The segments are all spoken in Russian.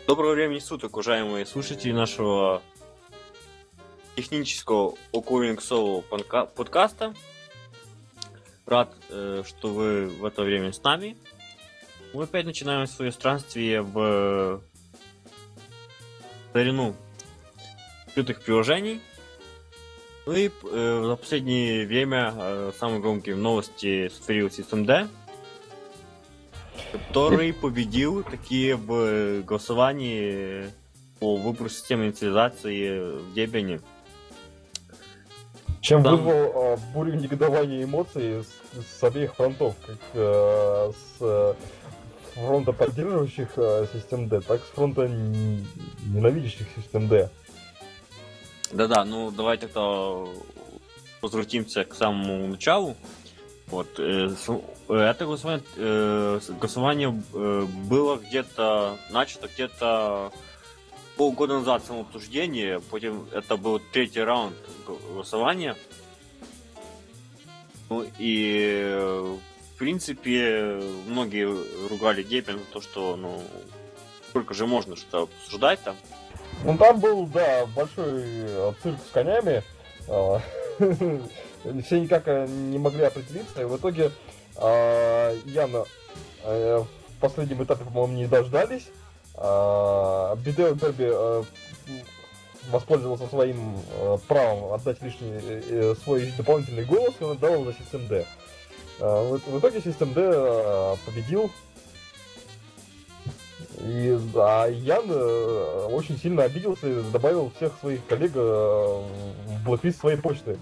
Доброго времени суток, уважаемые слушатели нашего технического околингсового подкаста. Рад, что вы в это время с нами. Мы опять начинаем свое странствие в старину открытых приложений. Ну и за последнее время самые громкие новости сотворил SystemD, который победил такие в голосовании по выбору системы инициализации в Debian. Чем вызвал бурю негодования и эмоций с обеих фронтов, как с фронта поддерживающих SystemD, так и с фронта ненавидящих SystemD. Да-да, ну давайте тогда возвратимся к самому началу. Вот, это голосование было где-то начато где-то полгода назад, само обсуждение, потом это был третий раунд голосования. Ну и в принципе многие ругали Debian за то, что сколько же можно что-то обсуждать там. Ну там был, да, большой цирк с конями. Все никак не могли определиться, и в итоге Яна в последнем этапе, по-моему, не дождались. Бидео Дерби воспользовался своим правом отдать лишний свой дополнительный голос, и он отдал его за SystemD. В итоге SystemD победил. И Ян очень сильно обиделся и добавил всех своих коллег в блэклист своей почты.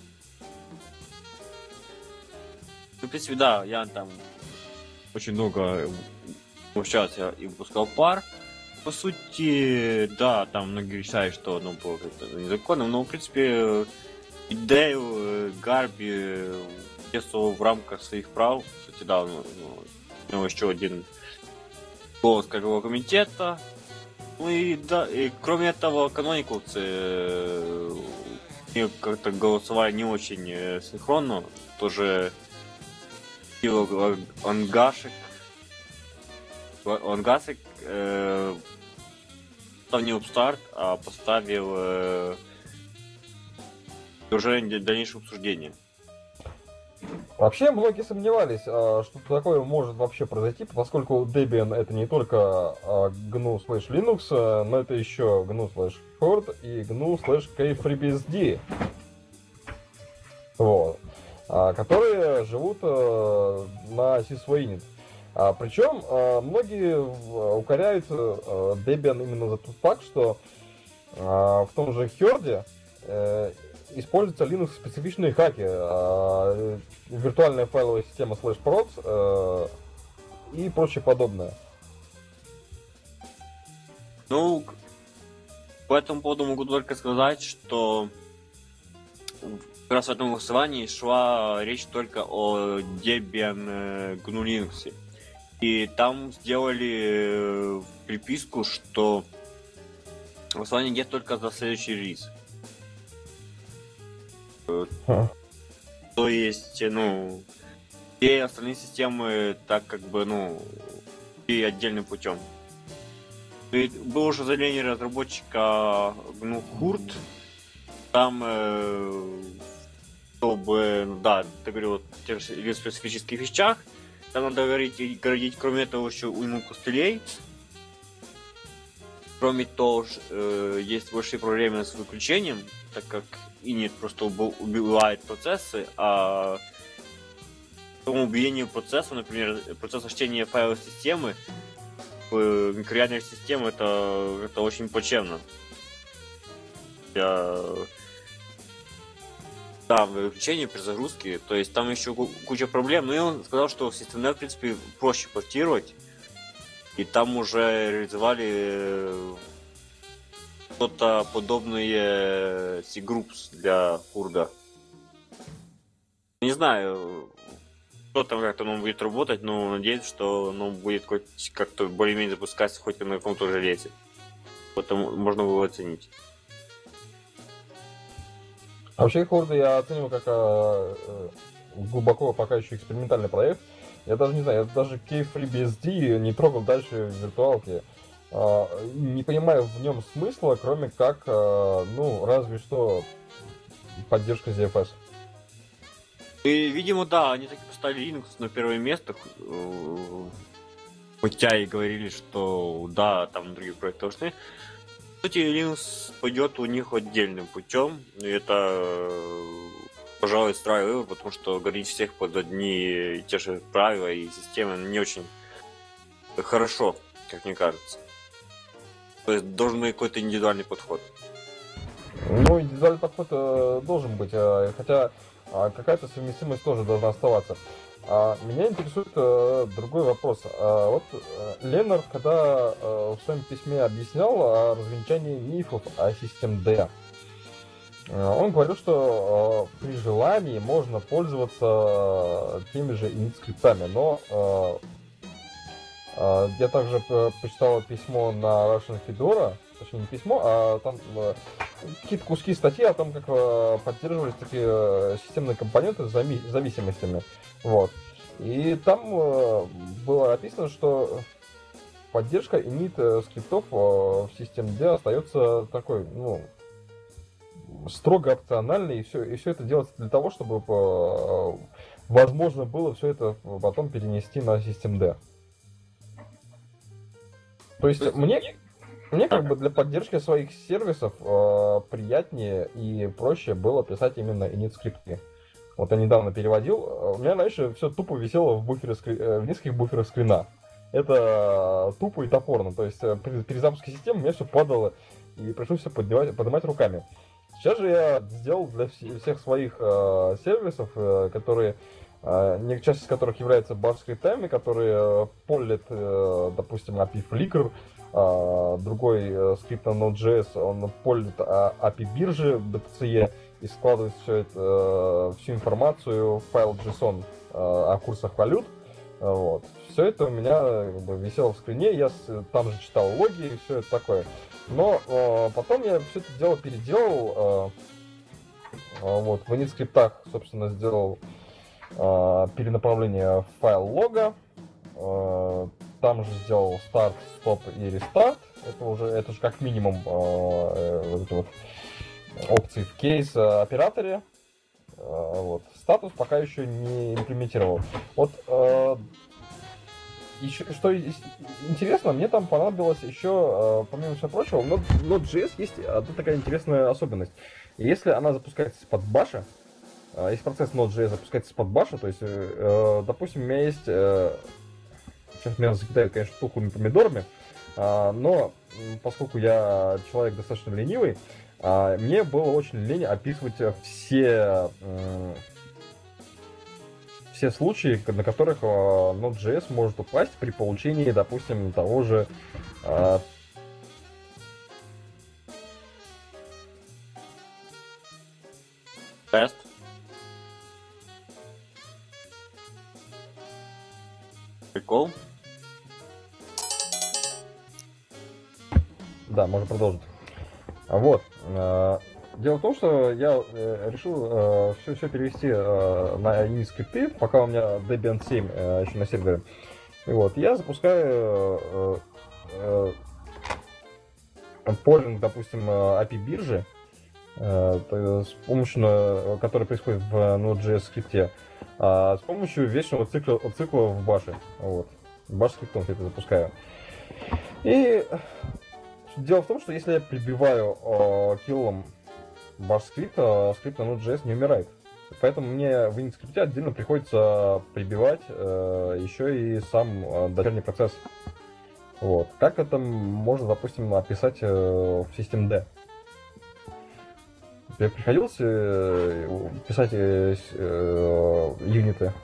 В принципе, да, Ян там очень много общался и выпускал пар. По сути, да, там многие считают, что оно было незаконным, но в принципе идею Гарби действовал в рамках своих прав. Кстати, да, у него еще один голос Краевого комитета. Ну и да, и кроме этого, канониковцы как-то голосовали не очень синхронно. Тоже Ангасик не Upstart, а поставил уже дальнейшее обсуждение. Вообще, многие сомневались, что такое может вообще произойти, поскольку Debian это не только GNU/Linux, но это еще GNU/Ford и GNU/KFreeBSD. Вот. Которые живут на sysvoinit. Причем многие укоряют Debian именно за тот факт, что в том же Хёрде используются Linux-специфичные хаки, виртуальная файловая система /proc и прочее подобное. Ну, по этому поводу могу только сказать, что как раз в этом голосовании шла речь только о Debian GNU Linux. И там сделали приписку, что голосование идет только за следующий релиз. То есть, все остальные системы так как бы, и отдельным путем. И было уже заявление разработчика GNU Hurt. Там, чтобы, да, ты говорил о тех же специфических вещах. Там надо говорить, кроме этого, еще уйму костылей. Кроме того, есть большие проблемы с выключением, так как init просто убивает процессы, а по убиению процесса, например, процесса чтения файловой системы в микроядерной системе, это очень плачевно. Да, выключение при загрузке, то есть там еще куча проблем, но и он сказал, что в SystemD, в принципе, проще портировать, и там уже реализовали что-то подобное C-Groups для Хурда. Не знаю, что там как-то он будет работать, но надеюсь, что он будет как-то более-менее запускаться хоть и на каком-то железе. Потом можно было оценить. Вообще Хорда я оцениваю как глубоко пока еще экспериментальный проект. Я даже не знаю, я даже KFreeBSD не трогал дальше в виртуалке. не понимаю в нем смысла, кроме как, ну, разве что поддержка ZFS. И, видимо, да, они таки поставили Linux на первое место, хотя и говорили, что да, там другие проекты нужны. Кстати, Linux пойдет у них отдельным путем, и это, пожалуй, здравый выбор, потому что гонить всех под одни и те же правила и системы не очень хорошо, как мне кажется. То есть должен быть какой-то индивидуальный подход. Ну, индивидуальный подход должен быть, хотя какая-то совместимость тоже должна оставаться. Меня интересует другой вопрос. Вот Леннард, когда в своем письме объяснял о развенчании мифов о системе D, он говорил, что при желании можно пользоваться теми же init-скриптами, но я также почитал письмо на Russian Fedora, точнее не письмо, а там какие-то куски статьи о том, как поддерживались такие системные компоненты с зависимостями. Вот. И там было описано, что поддержка init скриптов в системе D остается такой, ну, строго опциональной, и все это делается для того, чтобы возможно было все это потом перенести на систему D. То есть мне как бы для поддержки своих сервисов приятнее и проще было писать именно init скрипты. Вот я недавно переводил, у меня раньше все тупо висело в нескольких буферах скрина. Это тупо и топорно, то есть при перезапуске системы у меня все падало и пришлось все поднимать руками. Сейчас же я сделал для всех своих сервисов, которые часть из которых является баш-скриптами, которые полят, допустим, API Flickr, другой скрипт на Node.js, он полит API биржи DPCE и складывает всю информацию в файл JSON о курсах валют. Вот. Все это у меня как бы висело в скрине, я там же читал логи и все это такое. Но потом я все это дело переделал, вот, в init-скриптах, собственно, сделал перенаправление в файл лога, там же сделал старт, стоп и рестарт. Это же как минимум вот эти вот опции в кейс операторе. Вот. Статус пока еще не имплементировал. Вот еще, что интересно, мне там понадобилось еще, помимо всего прочего, в Node.js есть одна такая интересная особенность. Если она запускается из-под баша, если процесс Node.js запускается из-под баша, то есть, допустим, у меня есть... Сейчас меня закидают, конечно, тухлыми помидорами, но поскольку я человек достаточно ленивый, мне было очень лень описывать все случаи, на которых Node.js может упасть при получении, допустим, того же Тест. Прикол. Да, можно продолжить. Вот. Дело в том, что я решил все перевести на init скрипты, пока у меня Debian 7 еще на сервере. И вот, я запускаю полинг, допустим, API биржи, с помощью, который происходит в Node.js скрипте, с помощью вечного цикла в баше. Вот. Баш скриптом я это запускаю. И дело в том, что если я прибиваю киллом баш скрипт на Node.js не умирает. Поэтому мне в init скрипте отдельно приходится прибивать еще и сам дочерний процесс. Вот. Как это можно, допустим, описать в системе D? Тебе приходилось писать юниты?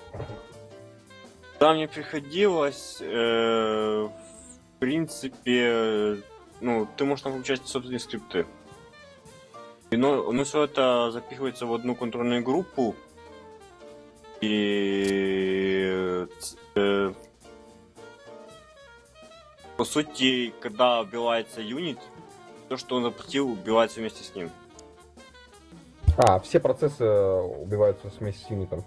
Да, мне приходилось, в принципе, ну, ты можешь там включать собственные скрипты. Но все это запихивается в одну контрольную группу, и по сути, когда убивается юнит, то, что он запустил, убивается вместе с ним. Все процессы убиваются вместе с юнитом.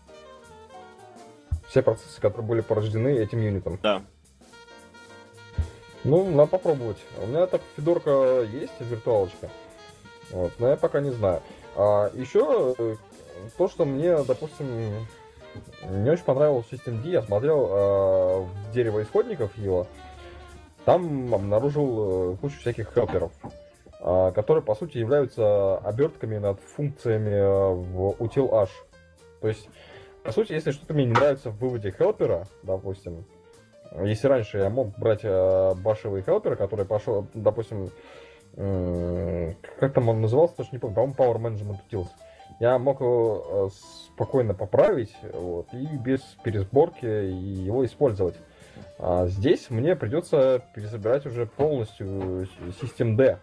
Все процессы, которые были порождены этим юнитом. Да. Ну, надо попробовать. У меня так Федорка есть, виртуалочка. Вот, но я пока не знаю. Еще то, что мне, допустим, не очень понравилось в System D, я смотрел в дерево исходников его, там обнаружил кучу всяких хелперов, которые, по сути, являются обертками над функциями в util-h. То есть, по сути, если что-то мне не нравится в выводе хелпера, допустим, если раньше я мог брать башевый хелпер, который пошел, допустим, как там он назывался, тоже не помню, по-моему, Power Management Utils, я мог его спокойно поправить, вот, и без пересборки его использовать. А здесь мне придется пересобирать уже полностью System D.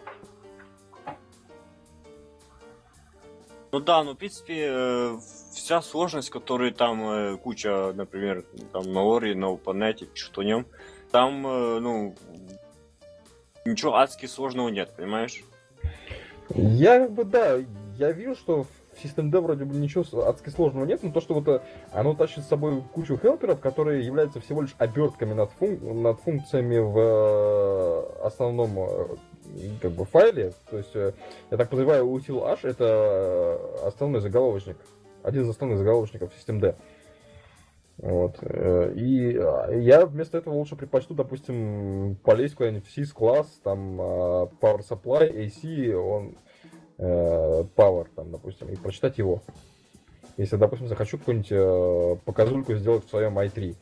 Ну да, ну в принципе вся сложность, которая там куча, например, там на Ори, на OpenNet, что-то в нем, там, ну, ничего адски сложного нет, понимаешь? Я как бы, да, я вижу, что в System D вроде бы ничего адски сложного нет, но то, что вот оно тащит с собой кучу хелперов, которые являются всего лишь обертками над функциями в основном как бы файле. То есть, я так подозреваю, util-h это основной заголовочник, один из основных заголовочников System D. Вот. И я вместо этого лучше предпочту, допустим, полезть куда-нибудь в sys-класс, там Power Supply, AC, он Power, там, допустим, и прочитать его. Если, допустим, захочу какую-нибудь показульку сделать в своем i3.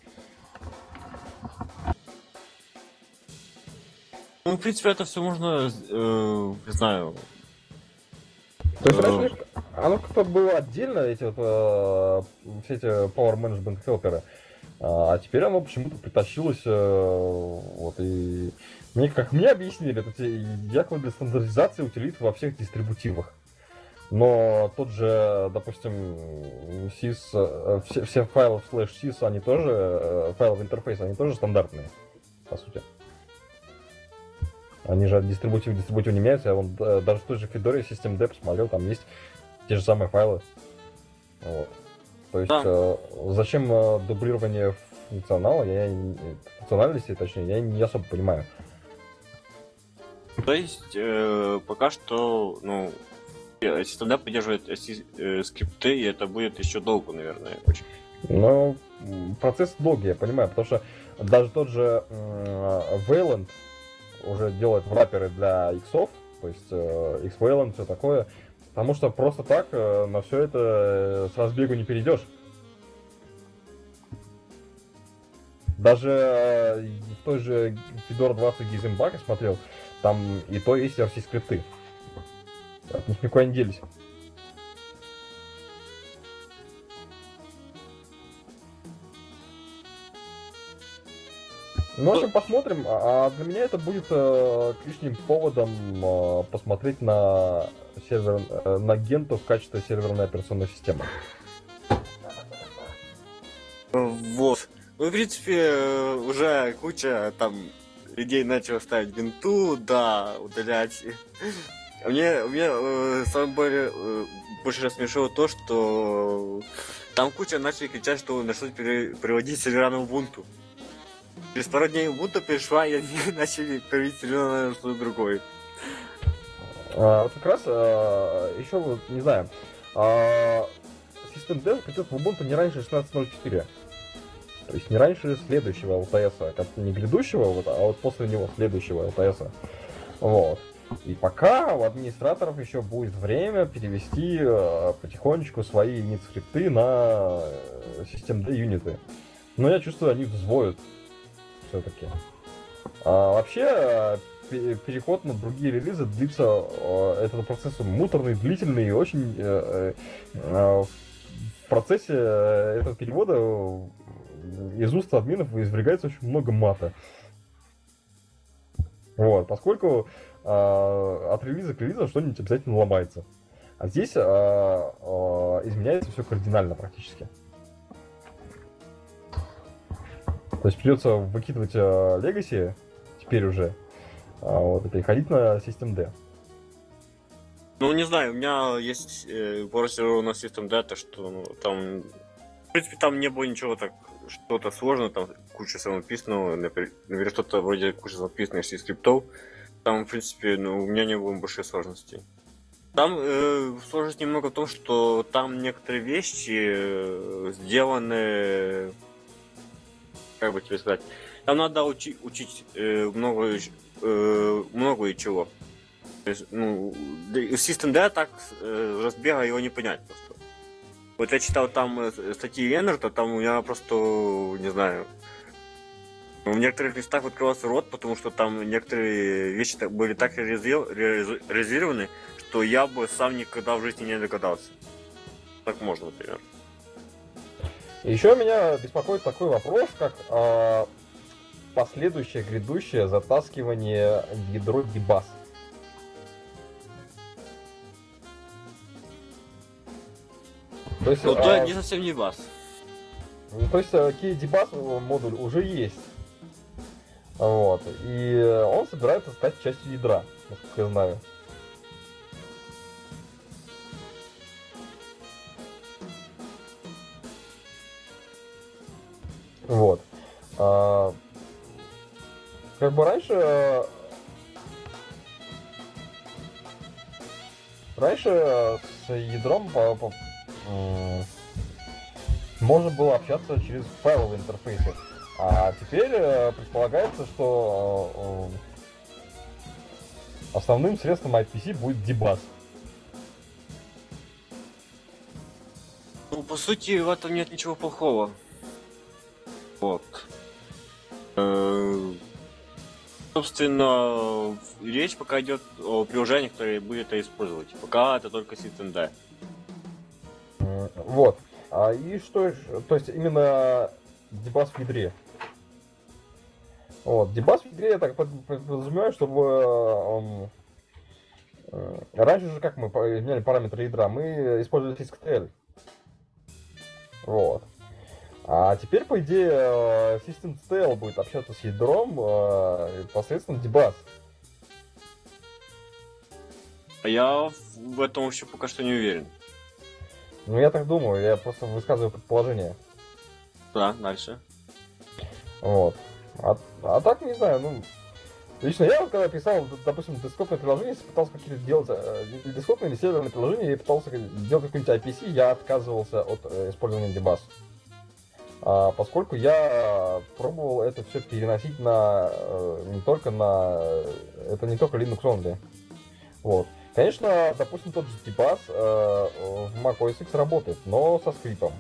Ну, в принципе, это все можно, не знаю. То есть раньше оно как-то было отдельно, эти вот, все эти Power Management Helper, а теперь оно почему-то притащилось, вот, и мне, как мне объяснили, это якобы для стандартизации утилит во всех дистрибутивах. Но тот же, допустим, sys, все файлы в /sys, они тоже, файлы в интерфейс, они тоже стандартные, по сути. Они же от дистрибутива к дистрибутиву не меняются. Я вон, даже в той же Федоре System D посмотрел, там есть те же самые файлы. Вот. То есть, Да. зачем дублирование функционала, функциональности, точнее, я не особо понимаю. То есть, пока что, ну, System D поддерживает скрипты, и это будет еще долго, наверное, очень. Но процесс долгий, я понимаю, потому что даже тот же Wayland уже делает враперы для иксов, то есть X-Wayland, все такое, потому что просто так на все это с разбегу не перейдешь. Даже в той же Fedora 20 Gizenbug я смотрел, там и то есть RC-скрипты. От них никуда не делись. Ну, в общем, посмотрим. А для меня это будет лишним поводом посмотреть на сервер, на Gentoo в качестве серверной операционной системы. Вот. Ну, в принципе, уже куча там людей начала ставить Gentoo, да, удалять. Мне самое больше рассмешило то, что там куча начали кричать, что начнут переводить сервера на Ubuntu. Через пару дней Ubuntu перешла, и они начали переводить сервера на что-то другое. Как раз еще, вот, не знаю, System D придет в Ubuntu не раньше 16.04. То есть не раньше следующего LTS, как не грядущего, вот, а вот после него следующего LTS. Вот. И пока у администраторов еще будет время перевести потихонечку свои init-скрипты на System D юниты. Но я чувствую, они взвоют все-таки. Вообще, переход на другие релизы длится, этот процесс муторный, длительный и очень в процессе этого перевода из уст админов извергается очень много мата. Вот, поскольку от релиза к релизу что-нибудь обязательно ломается. А здесь изменяется все кардинально практически. То есть придется выкидывать Legacy теперь уже, вот, и переходить на System D. Ну, не знаю, у меня есть пару серверов на System D, что ну, там, в принципе, там не было ничего так что-то сложно, там куча самописного, например, что-то вроде куча самописных скриптов, там, в принципе, ну, у меня не было большой сложности. Там сложность немного в том, что там некоторые вещи сделаны, как бы тебе сказать, там надо учить много чего. То есть, ну, System D так разбега его не понять просто. Вот я читал там статьи Ленарта, там у меня просто, не знаю, в некоторых местах открывался рот, потому что там некоторые вещи были так реализированы, что я бы сам никогда в жизни не догадался. Так можно, например. Еще меня беспокоит такой вопрос, как последующее грядущее затаскивание в ядро Debus. То есть, ну, то не совсем не бас. То есть KDBus модуль уже есть. Вот. И он собирается стать частью ядра, насколько я знаю. Вот. Как бы раньше с ядром можно было общаться через файловые интерфейсы. А теперь предполагается, что основным средством IPC будет Debus. Ну, по сути, в этом нет ничего плохого. Вот. Собственно, речь пока идет о приложениях, которые будет это использовать. Пока это только System-D. Вот. И что, то есть именно Debus в ядре. Вот. Debus в ядре, я так подразумеваю, чтобы раньше же как мы изменяли параметры ядра, мы использовали SyscTL. Вот. А теперь, по идее, SystemCTL будет общаться с ядром посредством Debus. А я в этом вообще пока что не уверен. Ну, я так думаю, я просто высказываю предположение. Да, дальше. Вот. А так, не знаю, ну... Лично я, когда писал, допустим, десктопное приложение, если пытался какие-то делать десктопное или серверное приложение, и пытался делать какой-нибудь IPC, я отказывался от использования Debus. Поскольку я пробовал это все переносить на не только Linux only. Вот. Конечно, допустим, тот же Debus в Mac OS X работает, но со скриптом.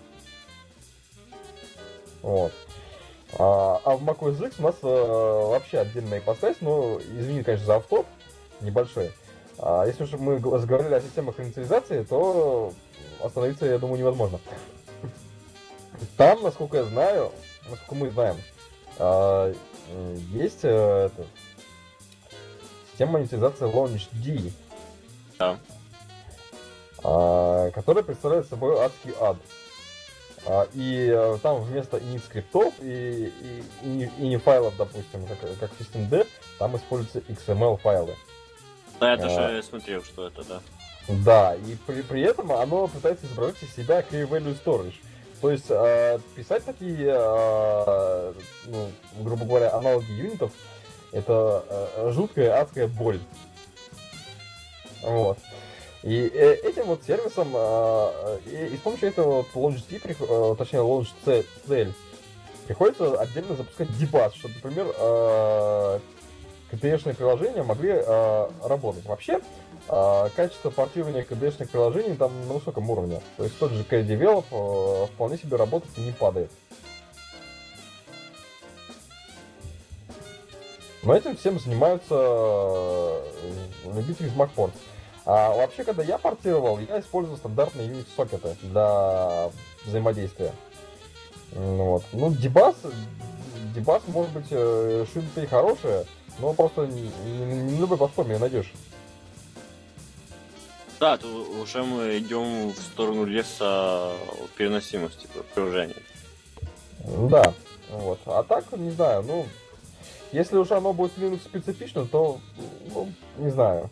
Вот. А в Mac OS X у нас вообще отдельная ипостась, но, извини, конечно, за автоп небольшой. Если уж мы заговорили о системах инициализации, то остановиться, я думаю, невозможно. Там, насколько я знаю, насколько мы знаем, есть система инициализации LaunchD, да. которая представляет собой адский ад. И там вместо init скриптов и не файлов, допустим, как в System-D, там используются XML файлы. Да, я даже смотрел, что это, да. Да, и при этом оно пытается изображать из себя key-value storage. То есть писать такие, ну, грубо говоря, аналоги юнитов, это жуткая адская боль. Вот. И этим вот сервисом, и с помощью этого LaunchD, точнее LaunchCL, приходится отдельно запускать Debus, чтобы, например, KDE-шные приложения могли работать. Вообще, качество портирования KDE-шных приложений там на высоком уровне. То есть тот же KDevelop вполне себе работает и не падает. Но этим всем занимаются любители из MacPorts. А вообще, когда я портировал, я использовал стандартные Unix-сокеты для взаимодействия. Вот. Ну, Debus может быть, что-то и хорошее, но просто не на любой платформе найдешь. Да, тут уже мы идем в сторону леса переносимости приложения. Да, вот. А так, не знаю, ну, если уж оно будет Linux специфично, то, ну, не знаю.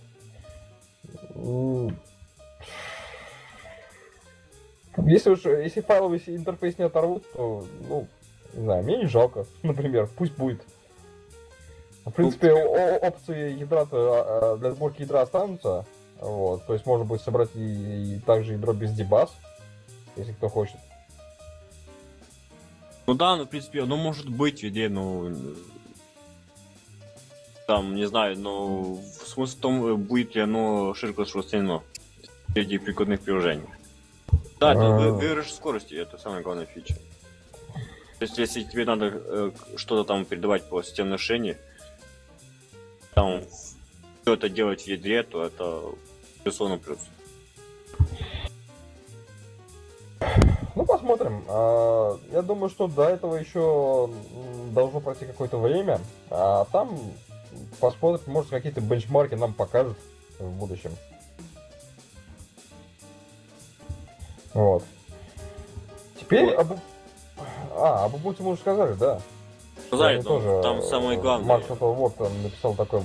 Если файловый интерфейс не оторвут, то, ну, Не знаю, мне не жалко, например, пусть будет. В принципе, опции ядра для сборки ядра останутся. Вот, то есть можно будет собрать и также ядро без дебаз, если кто хочет. Ну да, ну в принципе, оно может быть везде, ну там, не знаю, но смысл в том, будет ли оно широко распространено среди прикладных приложений. Да, это выигрыш скорости, это самая главная фича. То есть, если тебе надо что-то там передавать по системной шине, там все это делать в ядре, то это безусловно плюс. Ну, посмотрим. Я думаю, что до этого еще должно пройти какое-то время, а там посмотрим, может, какие-то бенчмарки нам покажут в будущем. Вот. Теперь об Ubuntu мы уже сказали, да. Сказали, там самое главное. Марк вот написал такое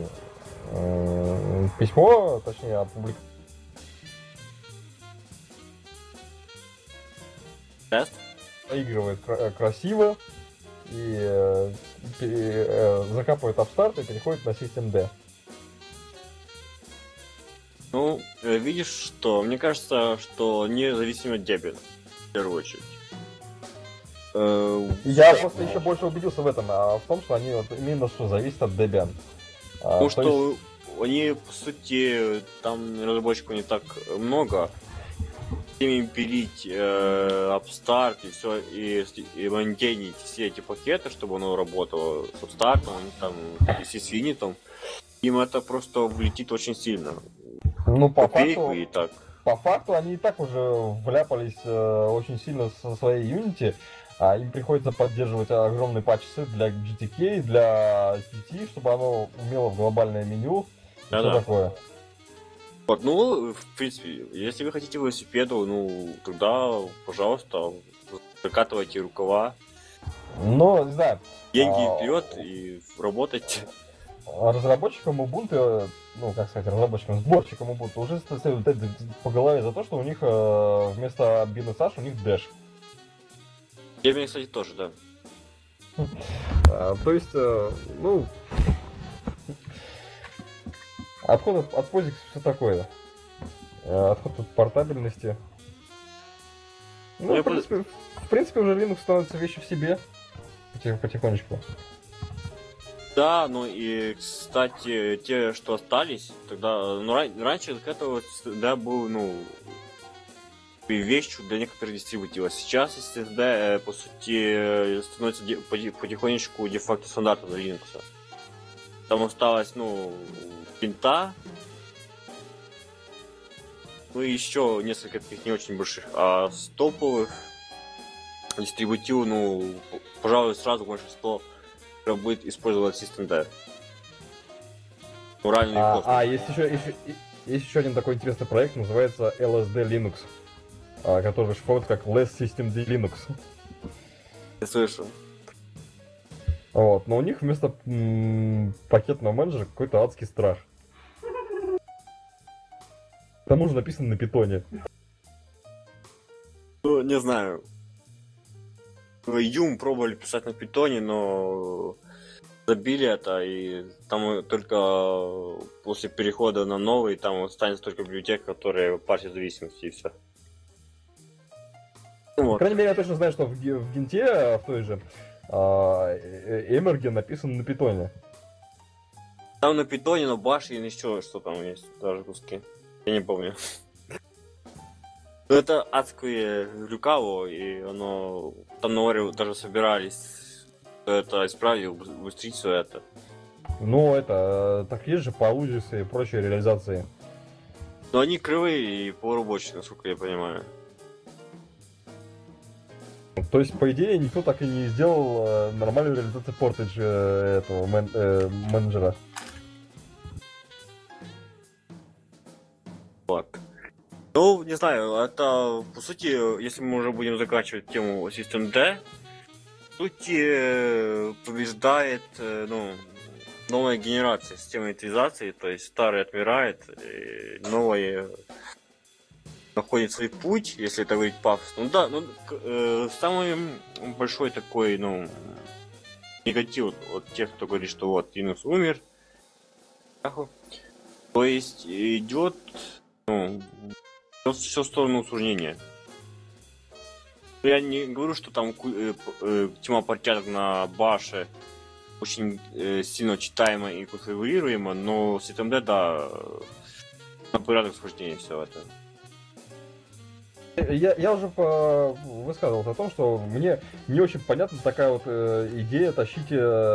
письмо, точнее, опубликовал. Тест? Проигрывает красиво и закапывает апстарт и переходит на System D. Ну, видишь, что мне кажется, что независимо от Debian, в первую очередь. Я просто еще больше убедился в этом, в том, что они вот именно что зависят от Debian. Ну что есть... они, по сути, там разработчиков не так много. Им пилить апстарт и все, и мейнтейнить все эти пакеты, чтобы оно работало с апстартом, там, и с Swinit, им это просто влетит очень сильно. Ну, по факту они и так уже вляпались очень сильно со своей Unity, а им приходится поддерживать огромные патчи для GTK, для SDT, чтобы оно умело в глобальное меню и все такое. Вот, ну, в принципе, если вы хотите велосипеду, ну, тогда, пожалуйста, закатывайте рукава. Но, не знаю. Деньги вперед и работать. Разработчикам Ubuntu, ну, как сказать, сборщикам Ubuntu уже следует дать по голове за то, что у них вместо BNSH у них Dash. Debian, кстати, тоже, да. То есть, ну... Отход от POSIX все такое. Отход от портабельности. Ну, в принципе, уже Linux становится вещью в себе. Потихонечку. Да, ну и, кстати, те, что остались, тогда... Ну, раньше этого да, был, ну... вещью для некоторых дистрибутивов. Сейчас SSD, по сути, становится потихонечку де-факто стандартом для Linux. Там осталось, ну, пинта, ну и еще несколько таких не очень больших, а с топовых дистрибутивов, ну, пожалуй, сразу большинство будет использовать System-D. Есть еще один такой интересный проект, называется LSD Linux, который шифруется как Less System D Linux. Я слышал. Вот, но у них вместо пакетного менеджера какой-то адский страх. К тому же написано на питоне. Ну, не знаю. Юм пробовали писать на питоне, но забили это, и там только после перехода на новый, там останется только библиотека, которая парсит зависимости, и все. Вот. По крайней мере, я точно знаю, что в Генте, в той же, Эмерген написан на питоне. Там на питоне, на баше и еще что там есть, даже куски. Я не помню. Но это адское люкаво, и оно... Там на Оре даже собирались это исправить, убыстрить все это. Ну, это... Так есть же по Узису и прочей реализации. Но они кривые и полурабочие, насколько я понимаю. То есть, по идее, никто так и не сделал нормальную реализацию портедж этого менеджера. Вот. Ну, не знаю, это, по сути, если мы уже будем заканчивать тему System-D, по сути, побеждает, ну, новая генерация системы инвентаризации, то есть старый отмирает, и новые находит свой путь, если это говорить пафосно. Ну да, самый большой такой, негатив от тех, кто говорит, что вот Linux умер. То есть идет, все в сторону усложнения. Я не говорю, что там тема порядок на баше очень сильно читаемо и конфигурируемо, но с SystemD, да, на порядок схождения все это. Я уже высказывался о том, что мне не очень понятна такая вот идея тащить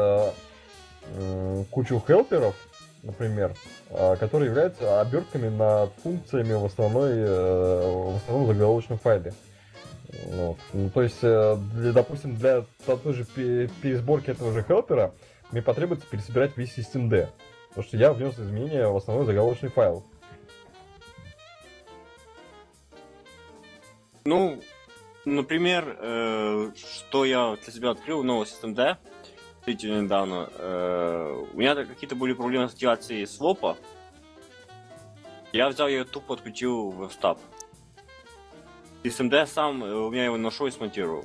кучу хелперов, например, которые являются обертками над функциями в основном заголовочном файле. Ну, то есть, допустим, для той же пересборки этого же хелпера мне потребуется пересобирать весь systemd, потому что я внес изменения в основной заголовочный файл. Ну, например, что я для себя открыл новый systemd действительно недавно. У меня какие-то были проблемы с активацией свопа. Я взял ее тупо отключил в стаб. SystemD сам у меня его нашел и смонтировал.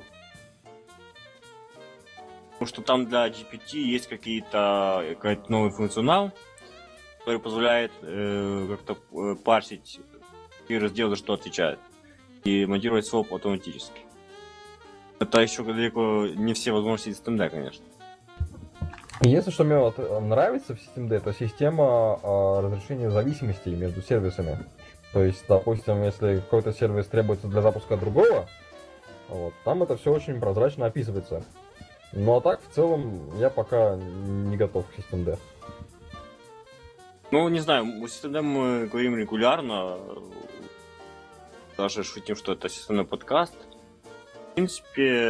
Потому что там для GPT есть какой-то новый функционал, который позволяет как-то парсить и разделы, что отвечает. И монтировать своп автоматически. Это еще далеко не все возможности SystemD, конечно. Если что мне вот нравится в SystemD, это система разрешения зависимостей между сервисами. То есть, допустим, если какой-то сервис требуется для запуска другого, вот, там это все очень прозрачно описывается. Ну а так, в целом, я пока не готов к SystemD. Ну, не знаю, о SystemD мы говорим регулярно. Даже шутим, что это SystemD подкаст. В принципе,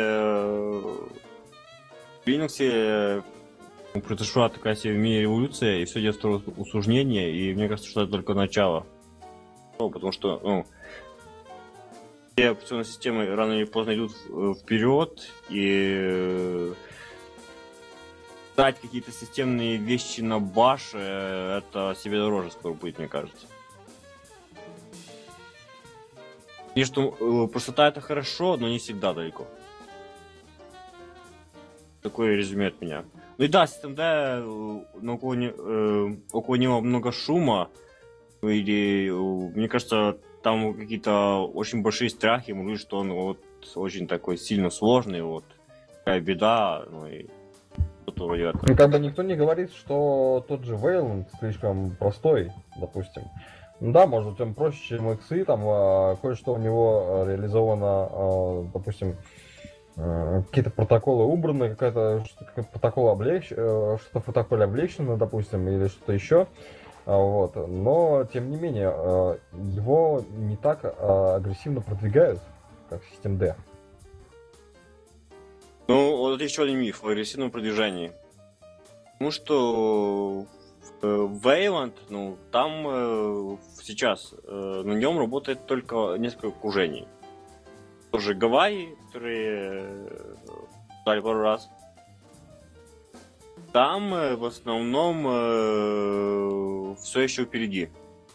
в Linux произошла такая себе мини-революция, и все идет в сторону усложнения, и мне кажется, что это только начало. Потому что, все операционные системы рано или поздно идут вперед, и дать какие-то системные вещи на баше, это себе дороже скоро будет, мне кажется. И что простота это хорошо, но не всегда далеко. Такое резюме от меня. Ну и да, SystemD, около него много шума, или, мне кажется, там какие-то очень большие страхи, может, что он вот очень такой сильно сложный, вот такая беда, ну и что-то вроде этого. Ну, как бы никто не говорит, что тот же Wayland слишком простой, допустим. Ну да, может быть, он проще, чем XE, там кое-что у него реализовано, допустим, какие-то протоколы убраны, какой-то протокол что-то в протоколе облегчено, допустим, или что-то еще. Вот. Но, тем не менее, его не так агрессивно продвигают, как SystemD. Ну, вот еще один миф о агрессивном продвижении. Потому что Wayland, там сейчас на нем работает только несколько окружений. Тоже Гавайи, которые дали пару раз. Там в основном все еще впереди.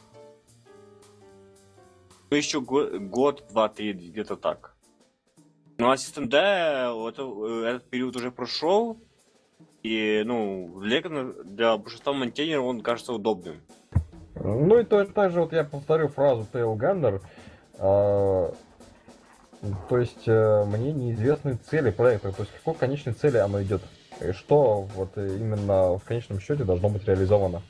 Ну, еще год, два, три, где-то так. Ну, а SystemD этот период уже прошел. И, для большинства монтейнеров он кажется удобным. Ну, и также вот я повторю фразу Tailgunner. То есть, мне неизвестны цели проекта. То есть, к какой конечной цели оно идет. И что вот именно в конечном счете должно быть реализовано.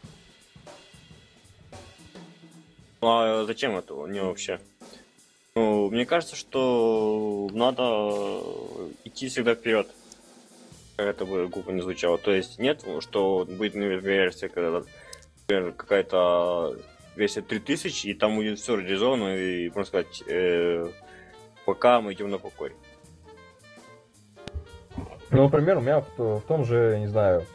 А зачем это мне вообще? Ну, мне кажется, что надо идти всегда вперед. Как это бы глупо не звучало. То есть нет, что будет новая версия, когда, например, какая-то версия 3000, и там будет все реализовано, и, можно сказать, пока мы идем на покой. Ну, например, у меня в том же, не знаю,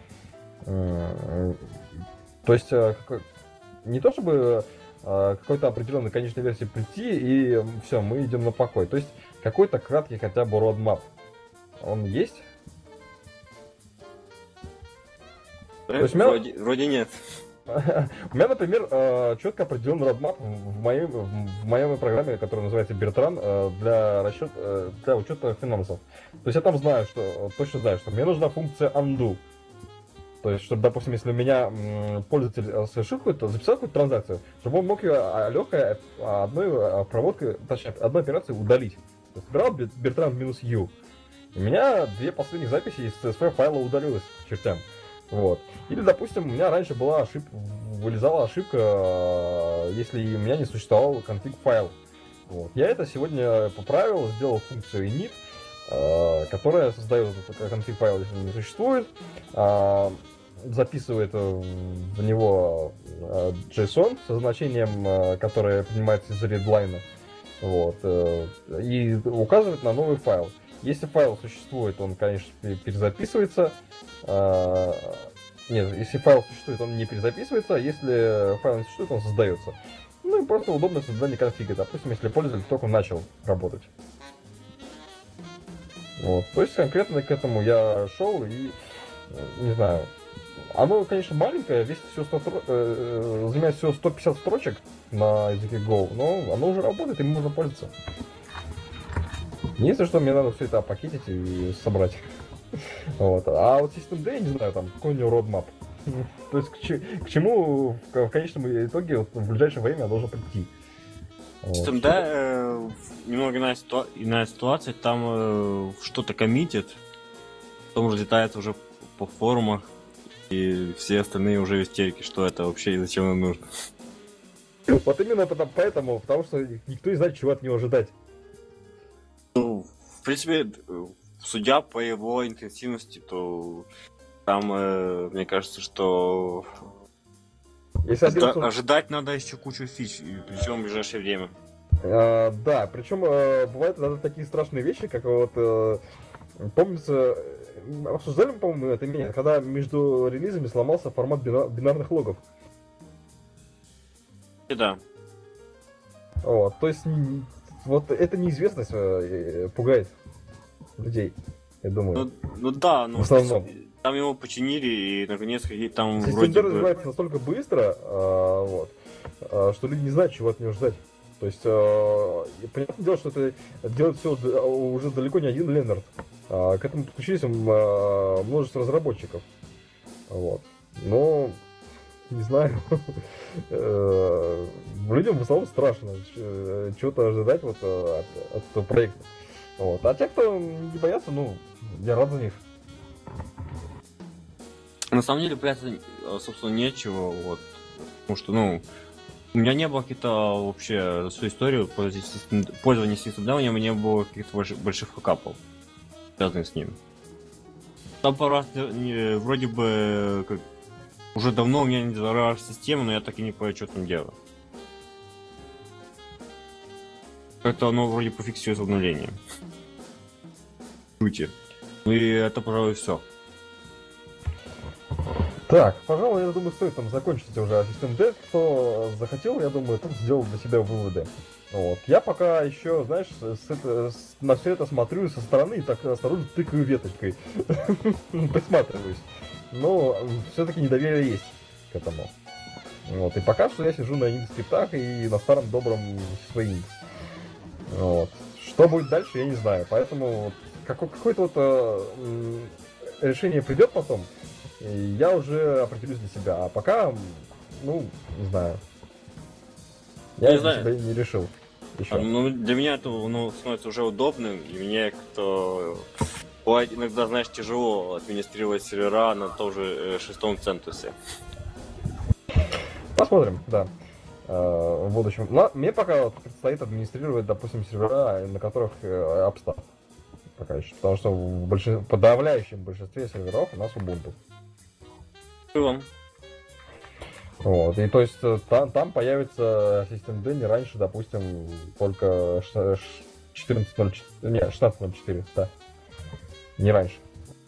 то есть не то чтобы какой-то определенной конечной версии прийти и все, мы идем на покой. То есть какой-то краткий хотя бы roadmap. Он есть? Вроде нет. У меня, например, четко определен roadmap в моей программе, которая называется Bertrand, для учета финансов. То есть я там знаю, что точно знаю, что мне нужна функция undo. То есть, чтобы, допустим, если у меня пользователь совершил записал какую-то транзакцию, чтобы он мог ее легкой одной проводкой, точнее, одной операцией удалить. То есть, собирал Bertrand минус U. У меня 2 последних записи из CSV файла удалилось к чертям. Вот. Или, допустим, у меня раньше вылезала ошибка, если у меня не существовал конфиг файл. Вот. Я это сегодня поправил, сделал функцию init, которая создает конфиг файл, если он не существует, записывает в него JSON со значением, которое принимается из readline, вот, и указывает на новый файл. Если файл существует, он, конечно, перезаписывается. Нет, если файл существует, он не перезаписывается. Если файл не существует, он создается. Ну и просто удобное создание конфига. Допустим, если пользователь только начал работать. Вот. То есть конкретно к этому я шел и не знаю. Оно, конечно, маленькое, весит всего занимает всего 150 строчек на языке Go, но оно уже работает, им можно пользоваться. Единственное, что мне надо все это опакетить и собрать. Вот. А вот Systemd, я не знаю, там, какой у него roadmap. То есть к чему в конечном итоге вот, в ближайшее время я должен прийти. Systemd немного иная ситуация, там что-то коммитит, потом разлетается уже по форумах, и все остальные уже в истерике, что это вообще и зачем нам нужно. Вот именно поэтому, потому что никто не знает, чего от него ожидать. Ну, в принципе, судя по его интенсивности, то там, мне кажется, что ожидать надо еще кучу фич, причем в ближайшее время. Да, причем бывают даже такие страшные вещи, как вот помнится, обсуждали, по-моему, это меня, когда между релизами сломался формат бинарных логов. И да. Вот, то есть вот эта неизвестность пугает людей, я думаю. Ну да, ну в основном. Там его починили, и наконец там Systemd вроде бы... развивается настолько быстро, что люди не знают, чего от него ждать. То есть, понятное дело, что это делает все уже далеко не один Ленард. К этому подключились множество разработчиков. Вот. Но, не знаю, людям в основном страшно чего-то ожидать вот от этого проекта. Вот. А те, кто не боятся, ну, я рад за них. На самом деле, бояться, собственно, нечего, вот. Потому что, ну, у меня не было каких-то вообще за всю историю пользования Systemd, у меня не было каких-то больших факапов, связанных с ним. Там пару раз вроде бы как, уже давно у меня не взорвалась система, но я так и не понял, что там делать. Как-то оно вроде пофиксируется обновлением. Сути. Ну и это, пожалуй, все. Так, пожалуй, я думаю, стоит там закончить уже Systemd. Кто захотел, я думаю, там сделал для себя выводы. Вот. Я пока еще, знаешь, на все это смотрю со стороны и так осторожно тыкаю веточкой. Присматриваюсь. Но все-таки недоверие есть к этому. Вот. И пока что я сижу на инт-скриптах и на старом добром своим. Вот. Что будет дальше, я не знаю. Поэтому какое-то вот решение придет потом. И я уже определюсь для себя. А пока, ну, не знаю. Я для себя не решил. Еще. Ну, для меня это становится уже удобным, и мне как-то бывает иногда, знаешь, тяжело администрировать сервера на том же 6-м CentOS. Посмотрим, да. В будущем. Но мне пока вот предстоит администрировать, допустим, сервера, на которых Upstart. Пока еще. Потому что в подавляющем большинстве серверов у нас Ubuntu. Вот, и то есть там появится Systemd не раньше, допустим, только 14.04, не, 16.04, да, не раньше.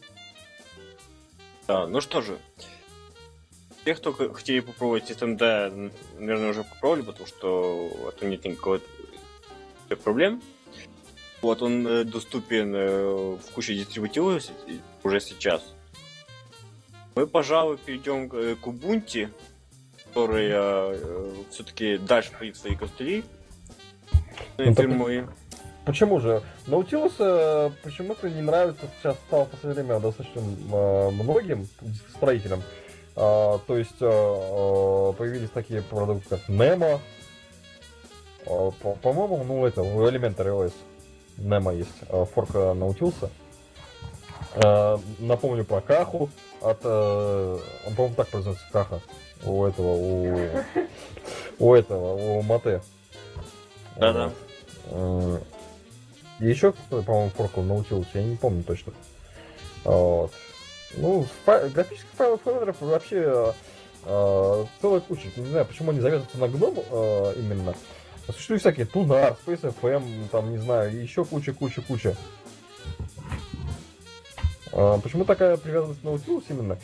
Да, ну что же, те, кто хотели попробовать Systemd, наверное, уже попробовали, потому что это нет никакой проблем. Вот, он доступен в куче дистрибутивов уже сейчас. Мы, пожалуй, перейдем к Ubuntu. которые все-таки дальше ходить в свои костыли. Ну, Фирмовые. Почему же? Наутилус почему-то не нравится, сейчас стало в последнее время достаточно многим строителям. То есть появились такие продукты, как Nemo. По-моему, ну это, у Elementary OS Nemo есть, форк Наутилуса. Напомню про Каху от... Он, по-моему, так произносится, Каха. У Мате. Да-да. И еще кто-то, по-моему, форкал научился, я не помню точно. Вот. Ну, графических файлов вообще целая куча. Не знаю, почему они завязываются на GNOME именно. Существуют всякие Tunar, SpaceFM, там, не знаю, и еще куча. Почему такая привязанность на Nautilus именно?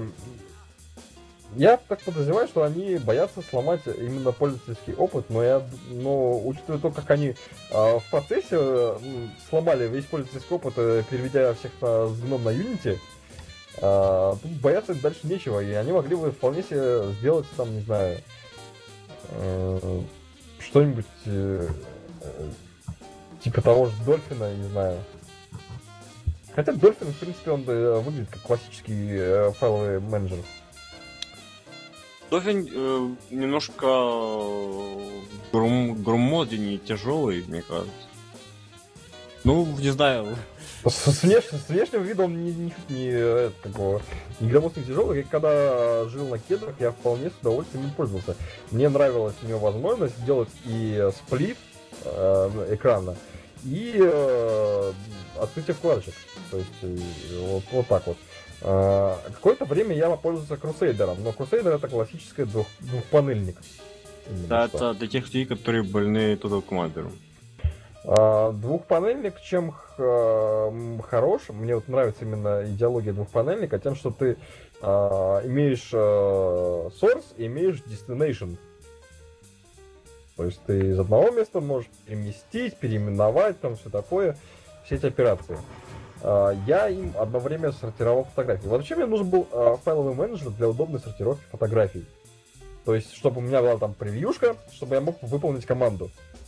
Я так подозреваю, что они боятся сломать именно пользовательский опыт, но учитывая то, как они в процессе сломали весь пользовательский опыт, переведя всех с GNOME на Unity, тут бояться дальше нечего, и они могли бы вполне себе сделать там, не знаю, что-нибудь типа того же Дольфина, не знаю. Хотя Dolphin, в принципе, он выглядит как классический файловый менеджер. Dolphin немножко громозденный и тяжелый, мне кажется. Ну, не знаю. С внешнего вида он ничуть не громоздкий тяжелый. И когда жил на кедрах, я вполне с удовольствием им пользовался. Мне нравилась у него возможность сделать и сплит экрана, и открытие вкладочек. То есть вот так вот. Какое-то время я пользовался Crusader, но Crusader это классический двухпанельник. Да, это для тех людей, которые больны Total Commander. Двухпанельник чем хорош, мне вот нравится именно идеология двухпанельника, тем, что ты имеешь source и имеешь destination. То есть ты из одного места можешь переместить, переименовать, там все такое, все эти операции. Я им одно время сортировал фотографии. Вообще мне нужен был файловый менеджер для удобной сортировки фотографий. То есть, чтобы у меня была там превьюшка, чтобы я мог выполнить команду.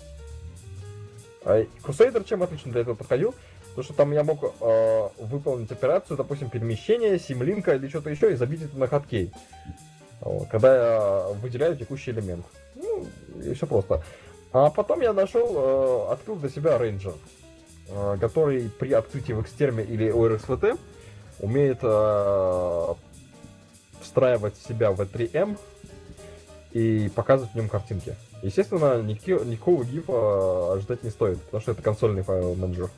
Crusader чем отлично для этого подходил? Потому что там я мог выполнить операцию, допустим, перемещение, симлинка или что-то еще, и забить это на хоткей. Когда я выделяю текущий элемент. Ну, и все просто. А потом я открыл для себя Ranger, который при открытии в Xterm или ORXVT умеет встраивать себя в E3M и показывать в нем картинки. Естественно, никакого гифа ожидать не стоит, потому что это консольный файл-менеджер.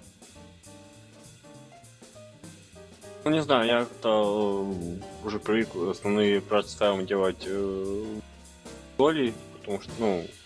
Ну, не знаю, я как-то уже привык основные операции с файлом делать долей, потому что,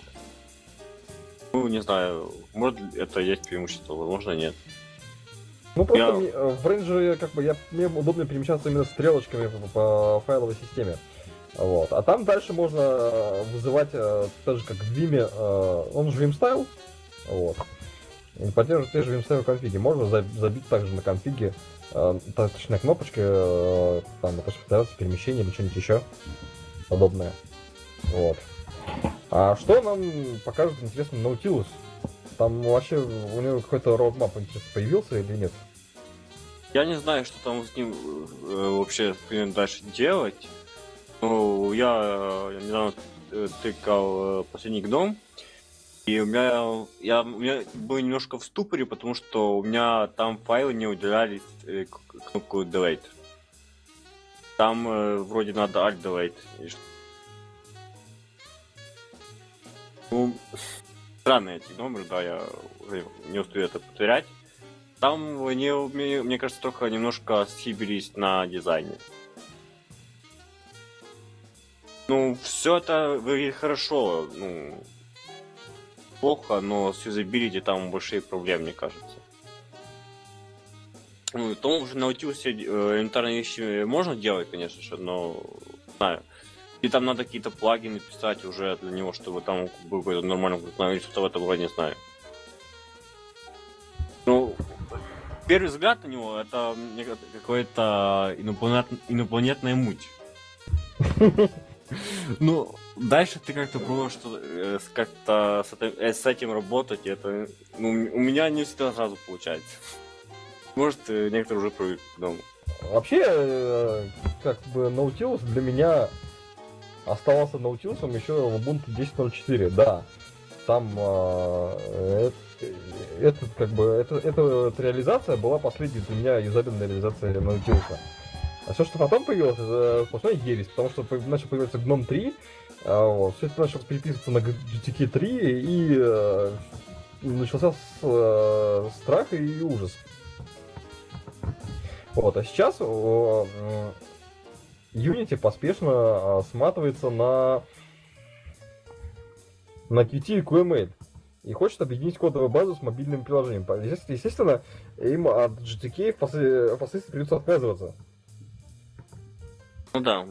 ну, не знаю, может это есть преимущество, возможно нет. Ну просто в рейнджере мне удобно перемещаться именно стрелочками по файловой системе. Вот. А там дальше можно вызывать, так же как в Vim, он же Vim Style, вот. И поддерживает те же Vim Style конфиги. Можно забить также на конфиге, точно кнопочки, там, допустим, перемещение или что-нибудь еще подобное. Вот. А что нам покажет, интересно, Nautilus? Там вообще у него какой-то roadmap появился или нет? Я не знаю, что там с ним вообще дальше делать. Ну, я недавно тыкал последний гном, и у меня был немножко в ступоре, потому что у меня там файлы не удаляли кнопку delete. Там вроде надо alt delete. Ну, странные эти номеры, да, я уже не успею это повторять. Там мне кажется, только немножко схибились на дизайне. Ну, все это выглядит хорошо, плохо, но с юзабилити там большие проблемы, мне кажется. Ну, в том же Nautilus элементарные вещи можно делать, конечно же, но не знаю. И там надо какие-то плагины писать уже для него, чтобы там был какой-то нормальный или что-то в этом роде, не знаю. Ну, первый взгляд на него, это какой-то инопланетная муть. Ну, дальше ты как-то пробуешь как-то с этим работать, это, ну, у меня не всегда сразу получается. Может, некоторые уже привыкли к дому. Вообще, как бы Nautilus для меня оставался Наутилусом еще в Ubuntu 10.04, да. Там эта реализация была последней для меня юзабельной реализацией Наутилуса. А все, что потом появилось, это сплошная ересь, потому что начал появляться Gnome 3, вот, все это начало переписываться на GTK 3, и начался страх и ужас. Вот, а сейчас Unity поспешно сматывается на Qt и QML и хочет объединить кодовую базу с мобильным приложением. Естественно, им от GTK впоследствии придется отказываться. Ну да,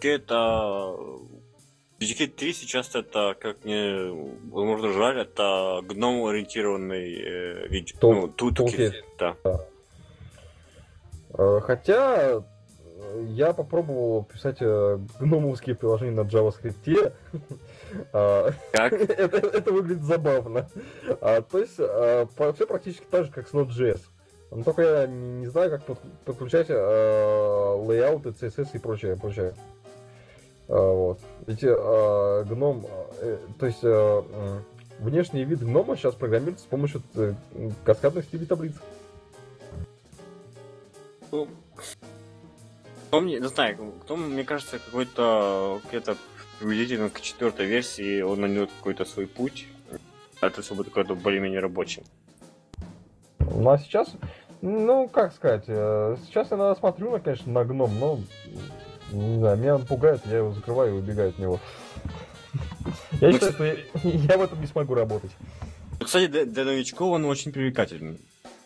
GTK 3 сейчас это, как мне возможно жаль, это гном-ориентированный toolkit. Да. Хотя я попробовал писать гномовские приложения на JavaScript. Как? Это выглядит забавно. То есть все практически так же, как с Node.js. Но только я не знаю, как подключать лейауты, CSS и прочее. Вот. Ведь гном, то есть внешний вид гнома сейчас программируется с помощью каскадных стилей таблиц. Не знаю, кто, мне кажется, какой-то приблизительно к 4-й версии он найдет какой-то свой путь. Это все будет какое-то более-менее рабочим. Ну а сейчас, ну как сказать, сейчас я смотрю, конечно, на гном, но не знаю, меня он пугает, я его закрываю и убегаю от него. Я считаю, что я в этом не смогу работать. Кстати, для новичков он очень привлекательный.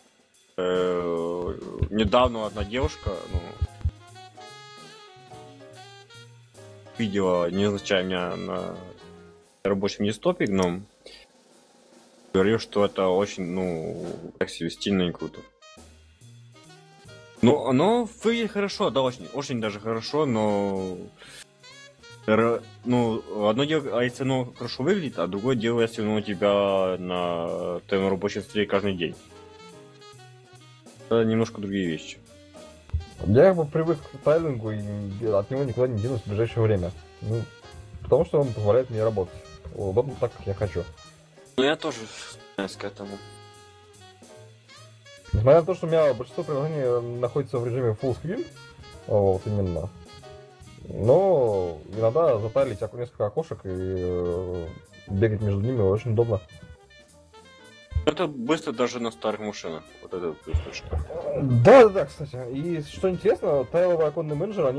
Недавно одна девушка, видела, невзначай меня на рабочем десктопе гном, говорил, что это очень, так себе стильно и круто. Ну, оно выглядит хорошо, да, очень даже хорошо, но одно дело, если оно хорошо выглядит, а другое дело, если оно у тебя на твоем рабочем столе каждый день. Это немножко другие вещи. Я привык к тайлингу и от него никуда не денусь в ближайшее время. Ну, потому что он позволяет мне работать. Удобно так, как я хочу. Ну, я тоже склоняюсь к этому. Несмотря на то, что у меня большинство приложений находится в режиме full screen, вот именно. Но иногда затайлить несколько окошек и бегать между ними очень удобно. Это быстро даже на старых машинах. Вот это плюс. Да, кстати. И что интересно, тайловые оконные менеджеры,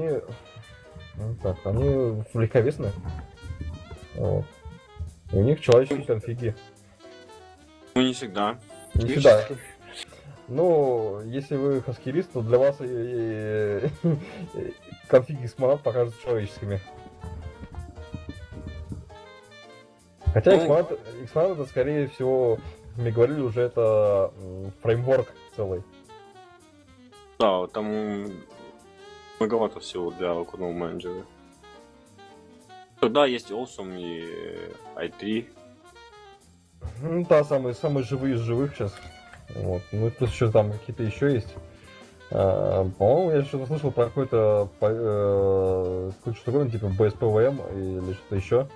они легковесные. Вот. И у них человеческие конфиги. Ну, не всегда. Не всегда. Ну, если вы хаскилист, то для вас и конфиги экспонат покажутся человеческими. Хотя экспонат это, скорее всего, мне говорили уже, это фреймворк целый. Да, там многовато всего для оконного менеджера. Тогда есть Awesome и i3. Ну да, самые живые из живых сейчас. Вот. Ну и плюс еще там какие-то еще есть. По-моему, я что-то слышал про какой-то штуковину типа BSPWM или что-то еще.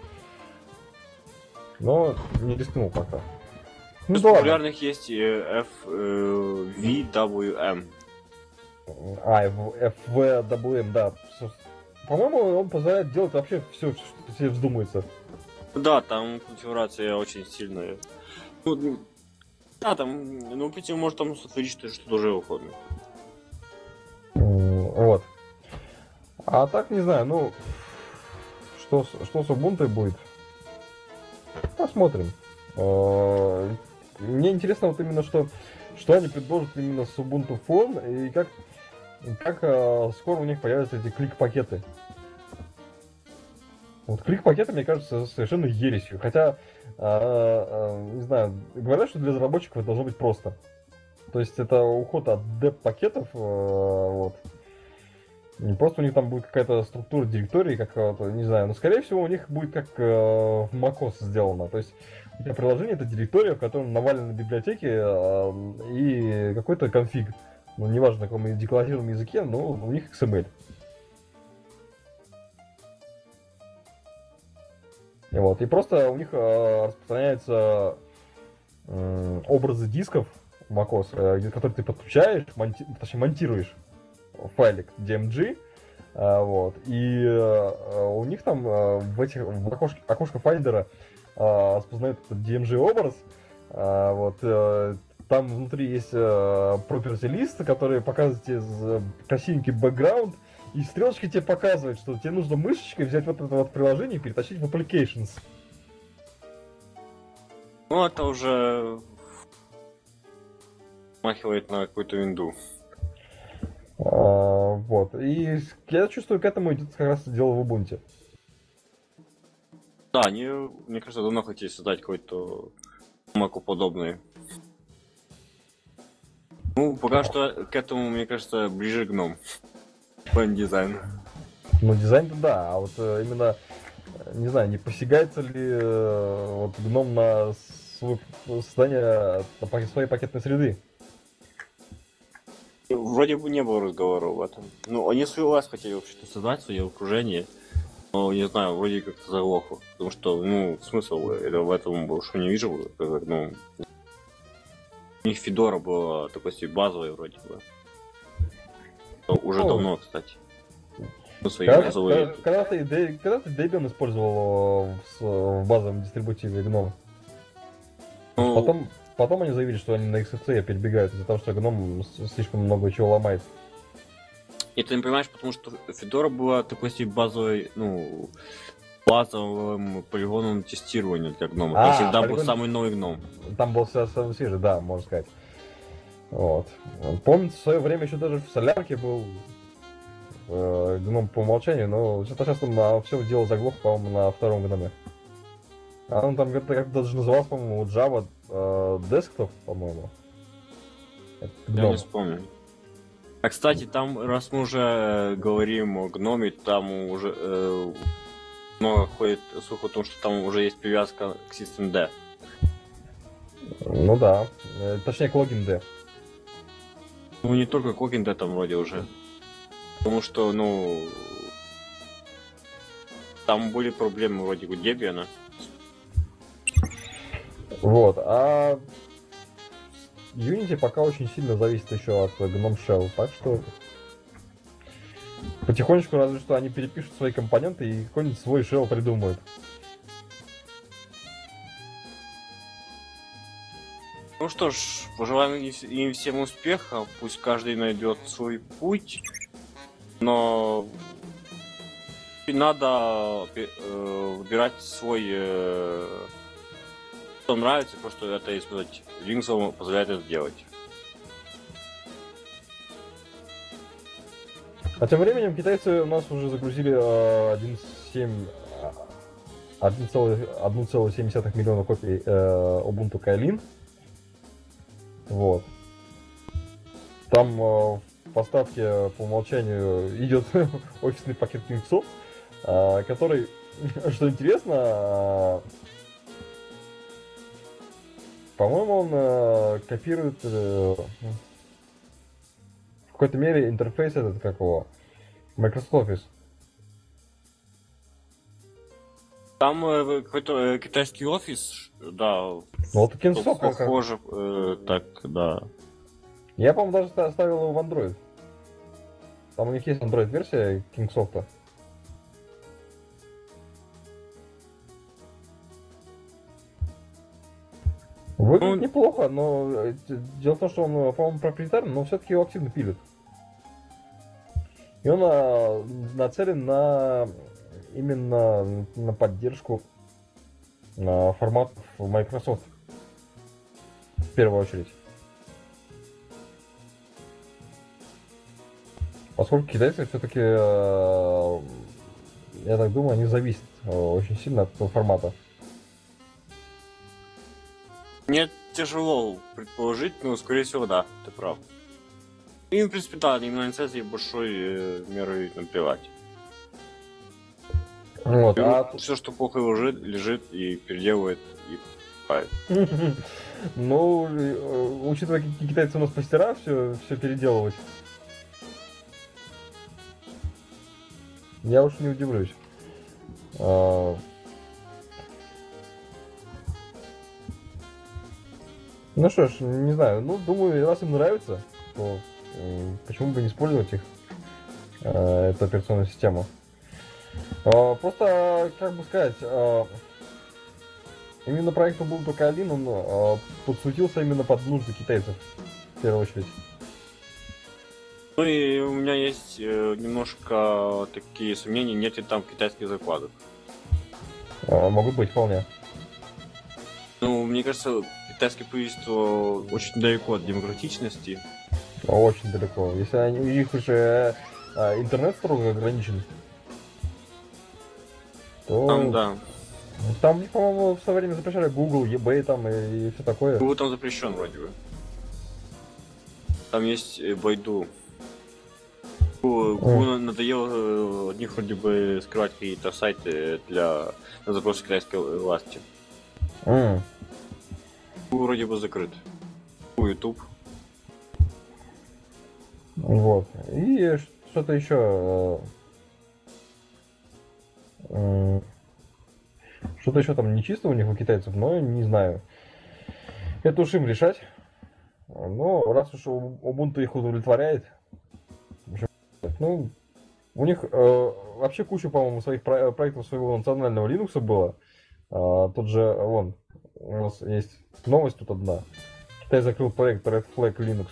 Но не рискнул пока. Ну, из популярных есть FVWM. FVWM, да. По-моему, он позволяет делать вообще все, что тебе вздумается. Да, там конфигурация очень сильная. Ну, да, там, в принципе, может там сотворить что-то уже уходно. Вот. А так, не знаю, что с Ubuntu будет? Посмотрим. Мне интересно вот именно, что они предложат именно с Ubuntu Phone, и как скоро у них появятся эти клик-пакеты. Вот клик-пакеты, мне кажется, совершенно ересью. Хотя, не знаю, говорят, что для разработчиков это должно быть просто. То есть это уход от деп-пакетов, вот. Не просто у них там будет какая-то структура директории, как, не знаю, но скорее всего у них будет как в macOS сделано. То есть у тебя приложение это директория, в котором навалены библиотеки и какой-то конфиг. Ну, неважно, на каком декларативном языке, но у них XML. Вот. И просто у них распространяются образы дисков macOS, которые ты подключаешь, точнее монтируешь файлик DMG, вот, и у них там в окошко файндера распознает этот DMG образ, вот, там внутри есть property лист, который показывает тебе красивенький бэкграунд, и стрелочка тебе показывает, что тебе нужно мышечкой взять вот это вот приложение и перетащить в applications. Ну, это уже смахивает на какую-то винду. Вот. И я чувствую, к этому идет как раз дело в Ubuntu. Да, они, мне кажется, давно хотели создать какой-то Маку подобный. Ну, пока что к этому, мне кажется, ближе гном. План дизайн. Ну, дизайн-то да, а вот именно, не знаю, не посягается ли вот гном на создание своей пакетной среды? Вроде бы не было разговора об этом. Ну, они свой власть хотели вообще-то создать, свое окружение. Но, не знаю, вроде как-то заглохло. Потому что, ну, смысл в этом больше не вижу. Как, ну, у них Федора была такой себе базовой вроде бы. Уже давно, кстати. Ну, свои базовые... Когда ты Debian использовал в базовом дистрибутиве GNOME? Ну... Потом они заявили, что они на XFCE перебегают из-за того, что GNOME слишком много чего ломает. И ты не понимаешь, потому что Федора была такой себе базовой, ну, базовым полигоном тестирования для GNOME. Там всегда был самый новый GNOME. Там был самый свежий, да, можно сказать. Вот. Помните, в свое время еще даже в Солярке был GNOME по умолчанию, но сейчас там все дело заглохло, по-моему, на втором GNOME. А он там как-то даже назывался, по-моему, Java Desktop, по-моему. Я не вспомню. А, кстати, там, раз мы уже говорим о гноме, там уже много ходит слух о том, что там уже есть привязка к Systemd. Ну да. Точнее, к Login-D. Ну, не только к Login-D там вроде уже. Потому что, ну... Там были проблемы вроде у Debian. Вот, а Unity пока очень сильно зависит еще от GNOME Shell, так что потихонечку разве что они перепишут свои компоненты и какой-нибудь свой shell придумают. Ну что ж, пожелаем им всем успеха, пусть каждый найдет свой путь, но надо выбирать свой... Что нравится, просто это, если сказать, Linux вам позволяет это сделать. А тем временем китайцы у нас уже загрузили 1,7 миллиона копий Ubuntu Kylin. Вот. Там в поставке по умолчанию идет офисный пакет Kingsoft, который, что интересно, по-моему, он копирует в какой-то мере интерфейс этот, как его, Microsoft Office. Там какой-то китайский офис, да. Ну вот Kingsoft похоже, так, да. Я, по-моему, даже оставил его в Android. Там у них есть Android-версия Kingsoft. Выглядит неплохо, но дело в том, что он, по-моему, проприетарный, но все-таки его активно пилят. И он нацелен на именно на поддержку форматов Microsoft в первую очередь. Поскольку китайцы все-таки, я так думаю, они зависят очень сильно от этого формата. Мне тяжело предположить, но, скорее всего, да, ты прав. Им, в принципе, да, им на лицензии большой меры наплевать. Вот, Все, что плохо лежит и переделывает, и покупает. Ну, учитывая, какие китайцы у нас мастера все переделывать, я уж не удивлюсь. Ну что ж, не знаю, ну, думаю, раз им нравится, то почему бы не использовать их, эту операционную систему. Просто, как бы сказать, именно проект был только один, он подсуетился именно под нужды китайцев, в первую очередь. Ну и у меня есть немножко такие сомнения, нет ли там китайских закладок. Могут быть, вполне. Ну, мне кажется, китайское правительство очень далеко от демократичности. Очень далеко. Если у них уже интернет строго ограничен, то... Там, да. Там, по-моему, в свое время запрещали Google, eBay там и все такое. Google там запрещен вроде бы. Там есть Baidu. Google надоело от них вроде бы скрывать какие-то сайты для запроса китайской власти. Google вроде бы закрыт. YouTube. Вот. И что-то еще. Что-то еще там нечисто у них, у китайцев, но не знаю. Это уж им решать. Но раз уж Ubuntu их удовлетворяет, ну, у них вообще куча, по-моему, своих проектов своего национального Linux было. Тот же, вон, у нас есть новость тут одна. Китай закрыл проект Red Flag Linux.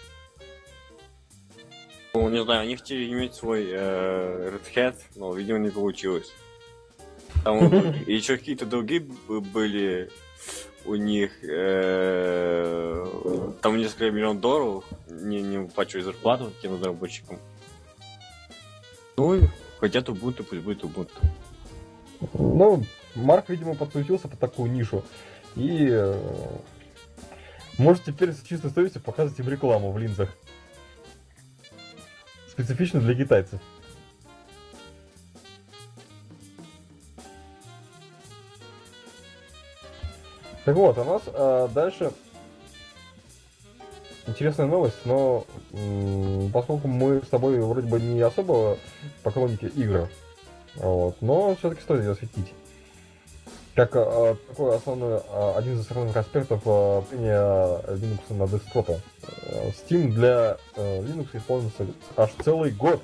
Ну, не знаю, они хотели иметь свой Red Hat, но, видимо, не получилось. Там еще какие-то другие были у них, там несколько миллионов долларов не выплачивали зарплату тем разработчикам. Ну, хотят Ubuntu, пусть будет Ubuntu. Ну, Марк, видимо, подсуетился под такую нишу. И может теперь с чистой совестью показывать им рекламу в линзах. Специфично для китайцев. Так вот, у нас дальше интересная новость, но поскольку мы с тобой вроде бы не особо поклонники игр, вот, но все-таки стоит ее осветить. Как такой основной, один из основных аспектов применения Linux на десктопе. Steam для Linux используется аж целый год.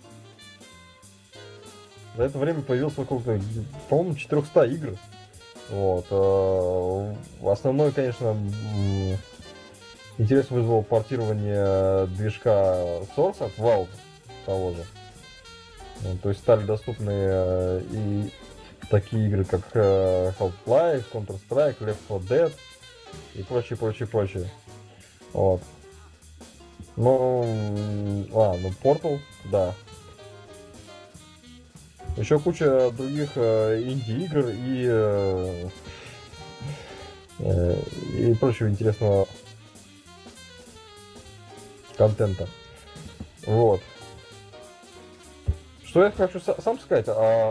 За это время появилось около, по-моему, 400 игр. Вот. Основной, конечно, интерес вызвало портирование движка Source от Valve того же. То есть стали доступны и такие игры, как Half-Life, Counter-Strike, Left 4 Dead и прочее. Вот. Ну, Portal, да. Еще куча других инди-игр и прочего интересного контента. Вот. Что я хочу сам сказать о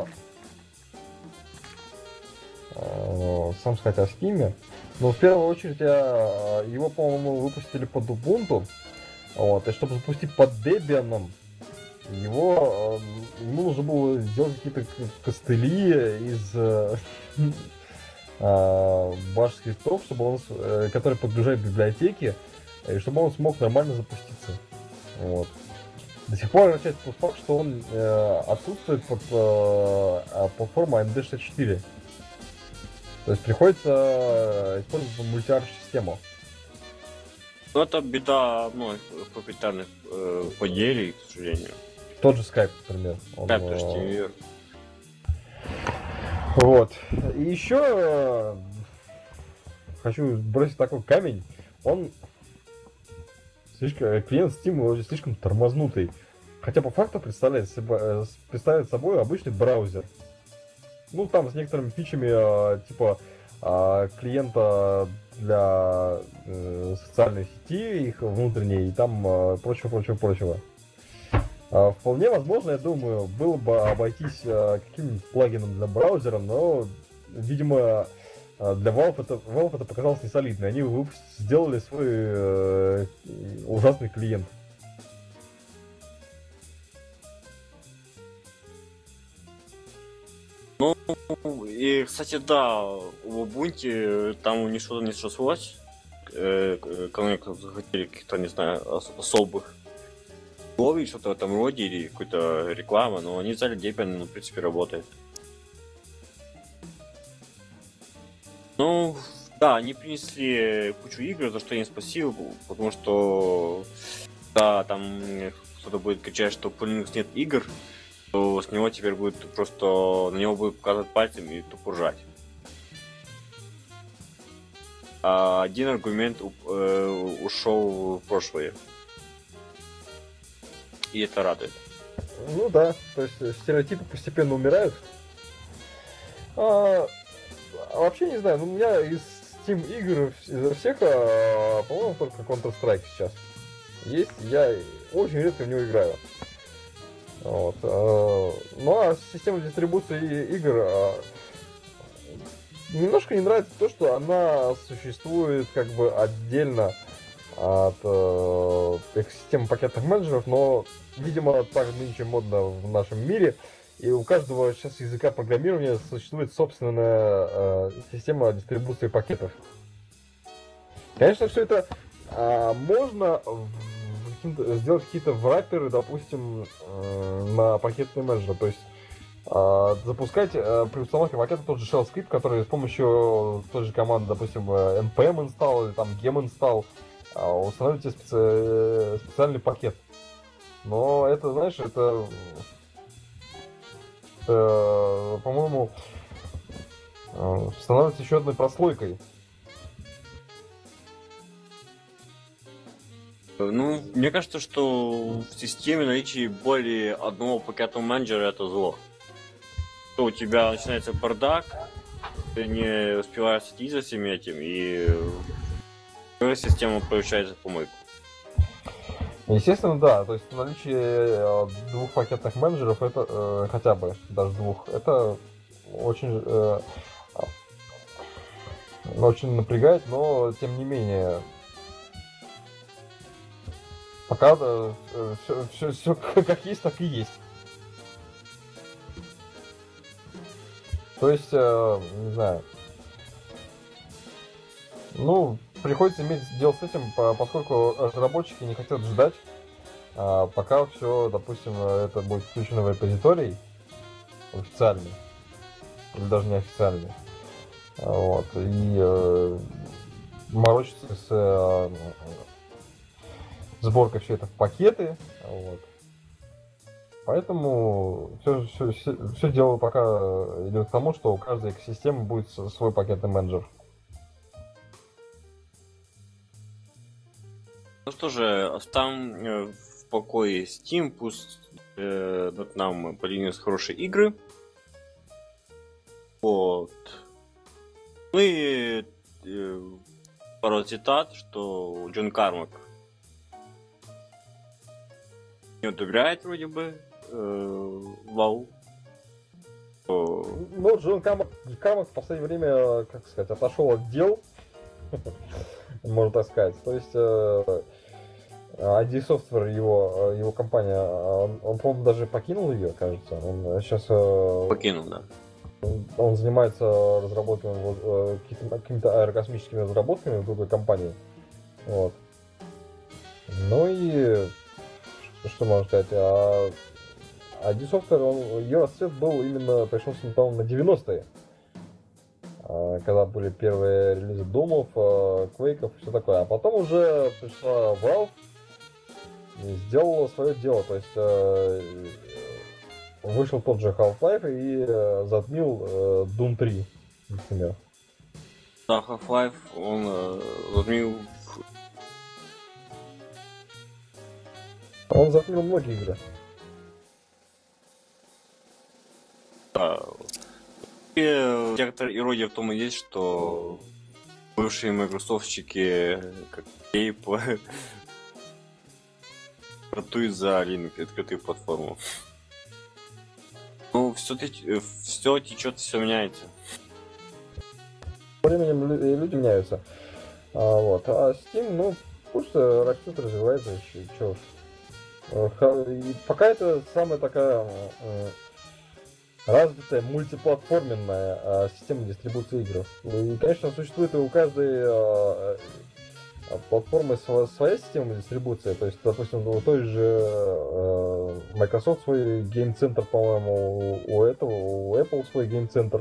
Steam. Но в первую очередь его, по-моему, выпустили под Ubuntu. Вот. И чтобы запустить под Debian, ему нужно было сделать какие-то костыли из bash скриптов, чтобы он, которые подгружают библиотеки, и чтобы он смог нормально запуститься. Вот. До сих пор означает тот факт, что он отсутствует под платформой AMD64. То есть приходится использовать мультиарш-систему. Ну, это беда многих проприетарных поделий, к сожалению. Тот же Skype, например. Skype, то есть вот. И еще хочу бросить такой камень. Он клиент Steam уже слишком тормознутый. Хотя по факту представляет собой обычный браузер. Ну, там с некоторыми фичами, типа клиента для социальной сети, их внутренней, и там прочего. Вполне возможно, я думаю, было бы обойтись каким-нибудь плагином для браузера, но, видимо, для Valve это показалось не солидно. Они сделали свой ужасный клиент. Ну, и, кстати, да, в Ubuntu там у них что-то не срослось. Когда захотели каких-то, не знаю, особых условий, что-то в этом роде, или какую-то рекламу, но они взяли Debian, ну, в принципе, работает. Ну, да, они принесли кучу игр, за что им спасибо, потому что, да, там кто-то будет кричать, что по Linux нет игр, то с него теперь будет просто, на него будет показывать пальцем и тупо ржать. А один аргумент ушел в прошлое. И это радует. Ну да, то есть стереотипы постепенно умирают. Вообще не знаю, ну у меня из Steam игр изо всех, по-моему, только Counter-Strike сейчас есть. Я очень редко в него играю. Вот. Ну а система дистрибуции игр немножко не нравится то, что она существует как бы отдельно от экосистемы пакетных менеджеров, но, видимо, так нынче модно в нашем мире. И у каждого сейчас языка программирования существует собственная система дистрибуции пакетов. Конечно, все это можно сделать какие-то врапперы, допустим, на пакетный менеджер. То есть запускать при установке пакета тот же shell скрипт, который с помощью той же команды, допустим, npm install или там gem install установите специальный пакет. Но это, знаешь, это по-моему, становится еще одной прослойкой. Ну, мне кажется, что в системе наличие более одного пакетного менеджера это зло. То у тебя начинается бардак, ты не успеваешь следить за всем этим, и система превращается в помойку. Естественно, да. То есть наличие двух пакетных менеджеров, это хотя бы даже двух, это очень очень напрягает, но тем не менее пока все как есть, так и есть. То есть, не знаю. Ну, приходится иметь дело с этим, поскольку разработчики не хотят ждать, пока все, допустим, это будет включено в репозиторий официальный, или даже неофициальный. Вот, и морочиться с сборкой все это в пакеты. Вот. Поэтому все дело пока идет к тому, что у каждой экосистемы будет свой пакетный менеджер. Ну что же, оставим в покое Steam, пусть нам принес хорошие игры. Вот. Ну и пару цитат, что Джон Кармак не одобряет вроде бы Valve. Ну, Джон Кармак в последнее время, как сказать, отошел от дел, можно так сказать. То есть ID Software, его компания, он, по-моему, даже покинул ее, кажется. Он сейчас... Покинул, да. Он занимается разработками, какими-то аэрокосмическими разработками в другой компании. Вот. Ну и... Что можно сказать? ID Software, ее расцвет был именно, пришелся, по-моему, на 90-е. Когда были первые релизы Думов, Квейков и все такое. А потом уже пришла Valve и сделала свое дело. То есть вышел тот же Half-Life и затмил Doom 3, например. Да, Half-Life, он затмил... Он затмил многие игры. Да. Некоторая ирония в том и есть, что бывшие майкрософтчики, как Кейп, ратуют за Linux, открытую платформу. Ну, все течет, все меняется. Со временем люди меняются. Вот. А Steam, ну, пусть растет, развивается еще. Чё ж. И пока это самая такая развитая мультиплатформенная система дистрибуции игр. И, конечно, существует и у каждой платформы своя система дистрибуции. То есть, допустим, у той же Microsoft свой гейм-центр, по-моему, у Apple свой гейм-центр.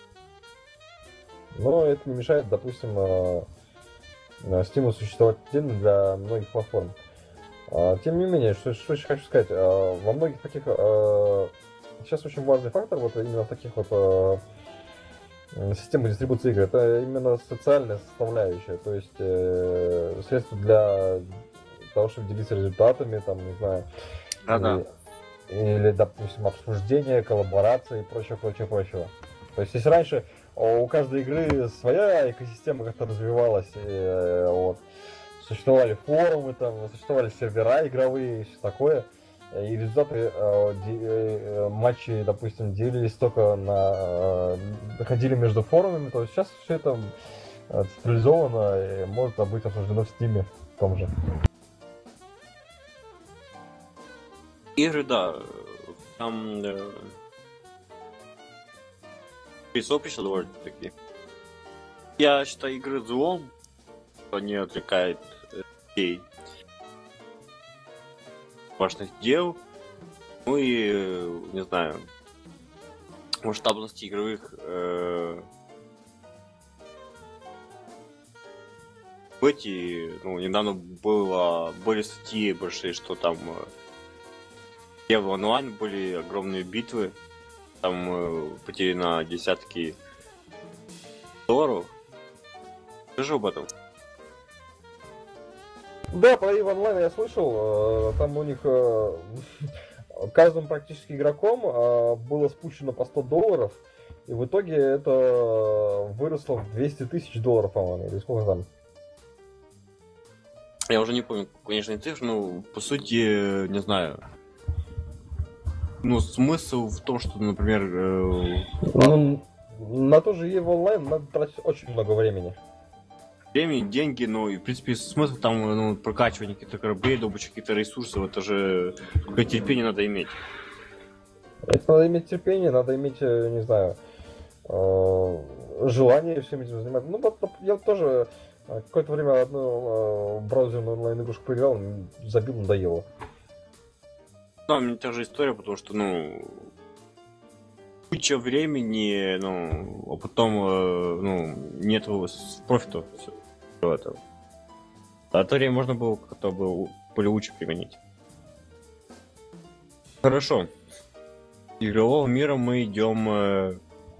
Но это не мешает, допустим, Steam существовать отдельно для многих платформ. Тем не менее, что еще хочу сказать, во многих таких... Сейчас очень важный фактор вот именно в таких вот системах дистрибуции игр, это именно социальная составляющая, то есть средства для того, чтобы делиться результатами, там, не знаю, или, допустим, обсуждение, коллаборации и прочего. То есть, если раньше у каждой игры своя экосистема как-то развивалась, вот, существовали форумы, там, существовали сервера игровые и все такое, и результаты матчей, допустим, делились только доходили между форумами, то сейчас все это централизовано и может быть обсуждено в Steam в том же. Игры, да, там сообщества довольно такие. Я считаю игры злом, они отвлекают людей важных дел, ну и, не знаю, масштабности игровых недавно были статьи большие, что там в онлайн были огромные битвы, там потеряно десятки долларов. Скажи об этом. Да, про EVE Online я слышал, там у них каждым практически игроком было спущено по $100, и в итоге это выросло в $200 000, по-моему, или сколько там. Я уже не помню конечные цифры, но по сути, не знаю. Ну, смысл в том, что, например... на то же EVE Online надо тратить очень много времени. Времени, деньги, ну и в принципе смысл там прокачивание каких-то кораблей, добыча каких-то ресурсов, это же какое терпение надо иметь. Это надо иметь терпение, надо иметь, не знаю, желание всем этим заниматься. Ну, вот я тоже какое-то время одну браузерную онлайн-игрушку поиграл, забил, надоело. Да, у меня та же история, потому что, куча времени, а потом, нет профита всего этого. А то время можно было как-то более лучше применить. Хорошо. Игрового мира мы идем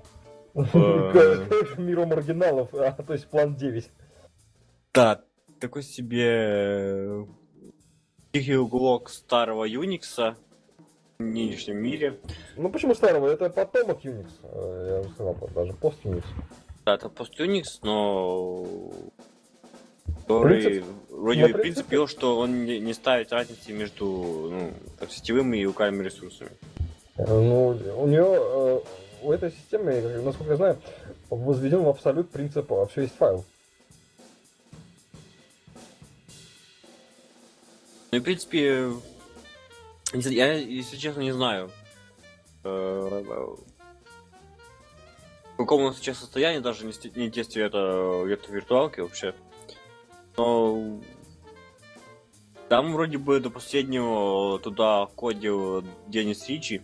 к миру маргиналов, то есть план 9. Да, такой себе тихий уголок старого Unix в нынешнем мире. Ну почему старого? Это потомок Unix, я бы сказал, даже пост Unix. Да, это пост Unix, но который вроде бы принцип его, что он не ставит разницы между сетевыми и локальными ресурсами. Ну, у этой системы, насколько я знаю, возведен в абсолют принцип «все есть файл». Ну, в принципе, я, если честно, не знаю, в каком у нас сейчас состоянии, даже не тестирую это виртуалки вообще. Но там вроде бы до последнего туда входил Денис Ричи.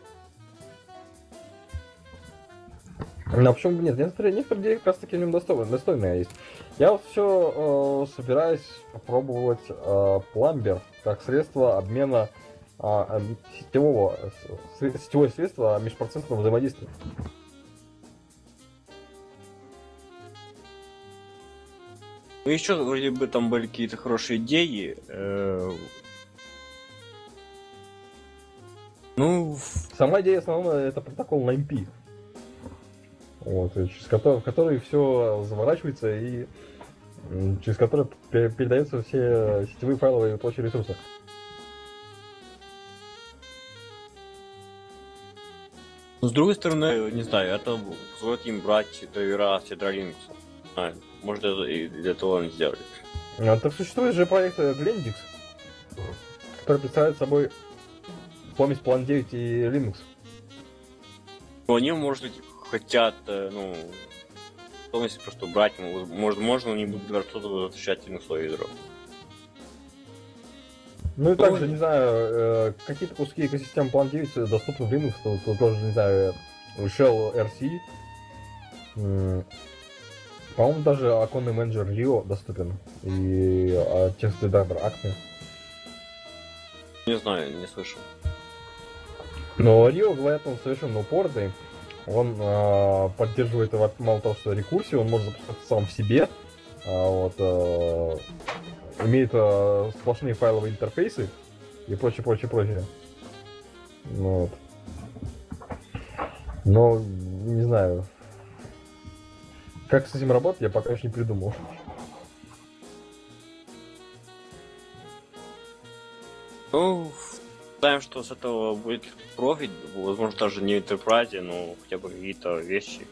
Ну, а почему бы нет? Некоторые идеи как раз таки в нем достойные есть. Я вот все собираюсь попробовать Plumber как средство обмена сетевое средство межпроцессного взаимодействия. Ну еще вроде бы там были какие-то хорошие идеи. Сама идея основная — это протокол на MP. вот, и в который все заворачивается и через который передаются все сетевые файловые и прочие ресурсы. Но с другой стороны, не знаю, это позволит им брать драйвера с ядра Linux. Может, это и для того они сделали. Так существует же проект Glendix, который представляет собой помесь Plan 9 и Linux. Но они, может быть, хотят, ну, полностью просто брать, может, можно они будут что-то защищать на свое ядро. Ну и также, не знаю, какие-то куски экосистемы Plan 9 доступны в Linux, то тоже, не знаю, Shell RC. По-моему, даже оконный менеджер Rio доступен. И текстовый драйвер Acme. Не знаю, не слышал. Но Rio, говорят, он совершенно упоротый. Он поддерживает мало того, что рекурсию, он может запускаться сам в себе. Имеет сплошные файловые интерфейсы и прочее. Вот. Но, не знаю, как с этим работать, я пока еще не придумал. Ну, знаем, что с этого будет профит, возможно, даже не в Enterprise, но хотя бы какие-то вещи.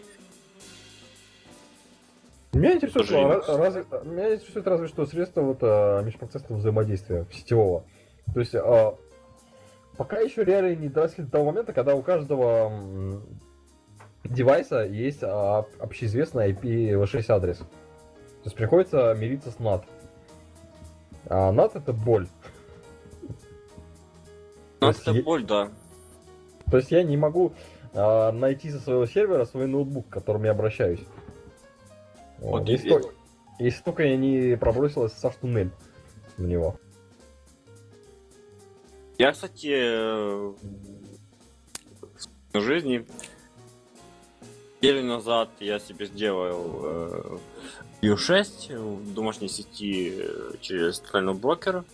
Меня интересует разве что средства межпроцессного взаимодействия сетевого. То есть пока еще реально не доросли до того момента, когда у каждого девайса есть общеизвестный IPv6 адрес. То есть приходится мириться с NAT. А NAT это боль. NAT это боль, да. То есть я не могу найти со своего сервера свой ноутбук, к которому я обращаюсь. Вот. Если только я не пробросил SSH туннель в него. Я, кстати, в жизни неделю назад я себе сделал U6 в домашней сети через тоннельного брокера.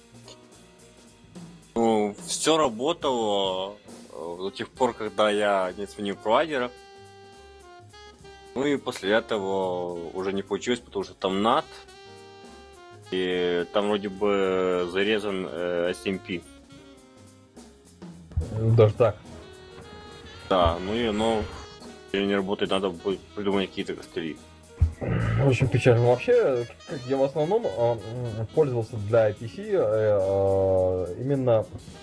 Ну, все работало до тех пор, когда я не сменил провайдера. Ну и после этого уже не получилось, потому что там NAT. И там вроде бы зарезан SMP. Даже так. Да, ну и оно не работает, надо будет придумать какие-то костыли. Очень печально. Вообще, я в основном пользовался для IPC именно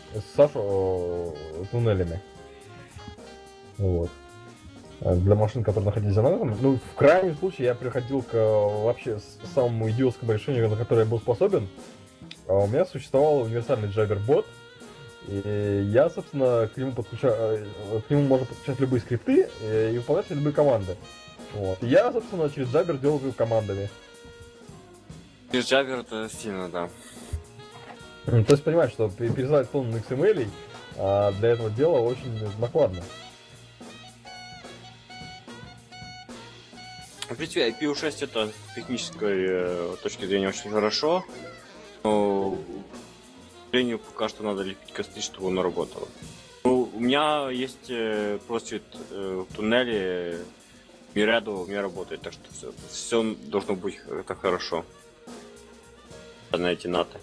SSH туннелями. Вот. Для машин, которые находились за нами. Ну, в крайнем случае, я приходил к вообще самому идиотскому решению, на которое я был способен. У меня существовал универсальный Jagger-бот, и я, собственно, к нему можно подключать любые скрипты и выполнять любые команды. Вот. И я, собственно, через Jabber делал командами. Через Jabber это сильно, да. То есть, понимаешь, что пересылать тонны XML для этого дела очень накладно. В принципе, IPv6 это с технической точки зрения очень хорошо, но, к сожалению, пока что надо лепить косты, чтобы оно работало. Ну, у меня есть просвет в туннеле, Мираду у меня работает, так что все должно быть это хорошо. На эти наты.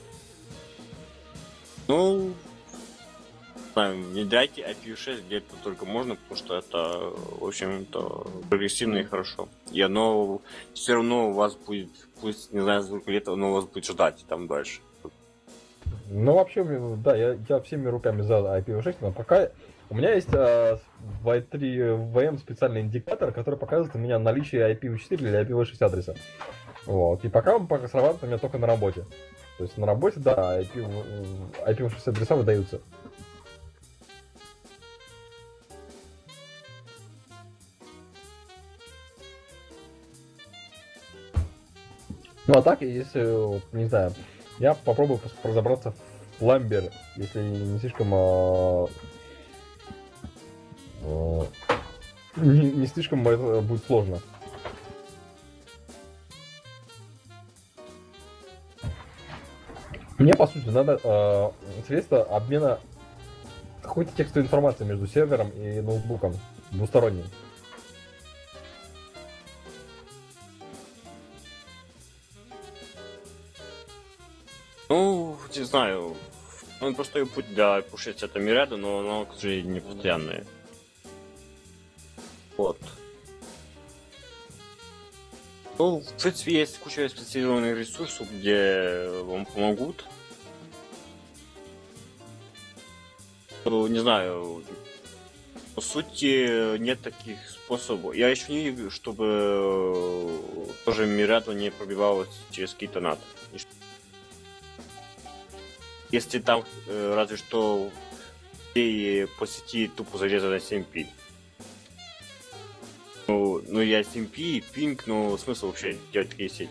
Ну, не дайте IPv6 где это только можно, потому что это, в общем-то, прогрессивно и хорошо. И оно все равно у вас будет, пусть не знаю, сколько лет, оно у вас будет ждать там дальше. Ну, вообще, да, я всеми руками за IPv6, но пока у меня есть в i3 VM специальный индикатор, который показывает у меня наличие IPv4 или IPv6 адреса. Вот. И пока он срабатывает у меня только на работе. То есть на работе, да, IPv6 адреса выдаются. Ну а так, если, не знаю, я попробую разобраться в Ламбер, если не слишком не слишком это будет сложно. Мне, по сути, надо средства обмена какой-то текстовой информацией между сервером и ноутбуком двусторонним. Ну, не знаю. Он простой путь для пушить это Миреду, но оно, к сожалению, не постоянное. Вот. Ну, в принципе, есть куча специализированных ресурсов, где вам помогут. Ну, не знаю, по сути, нет таких способов. Я еще не видел, чтобы тоже Мираду не пробивалось через какие-то НАТО. Если там разве что и по сети тупо зарезано SMP. Ну, я SMP, пинг, но смысл вообще делать такие сети?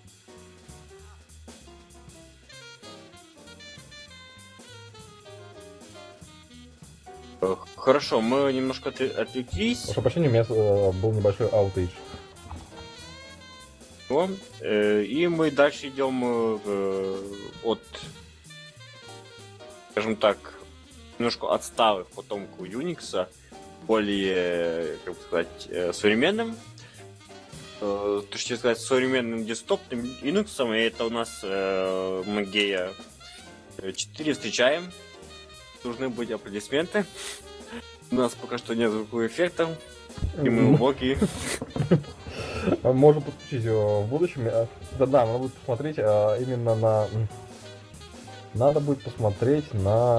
Хорошо, мы немножко отвлеклись. Прошу прощения, у меня был небольшой аутейдж. И мы дальше идем от, скажем так, немножко отсталых потомков Unix, более, как бы сказать, современным. Точнее сказать, современным десктопным Linux, и это у нас Mageia 4 встречаем. Должны быть аплодисменты. У нас пока что нет звуковых эффектов. И мы убогие. Можем подключить его в будущем. Да, надо будет посмотреть именно на... Надо будет посмотреть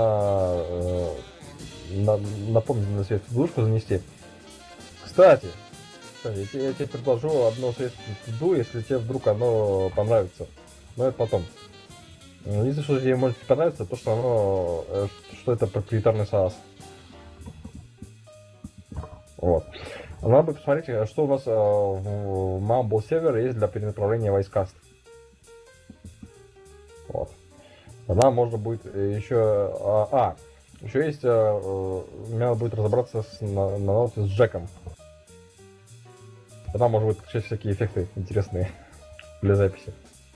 напомнить на свет душку занести. Кстати, я тебе предложу одно средство туду, если тебе вдруг оно понравится. Но это потом. Если что тебе может понравиться, то что это проприетарный SaaS. Вот. Надо будет посмотреть, что у нас в Mumble сервер есть для перенаправления Voicecast. Вот. Тогда можно будет еще... еще есть... мне надо будет разобраться на ноте с Джеком. Тогда можно будет включать всякие эффекты интересные для записи.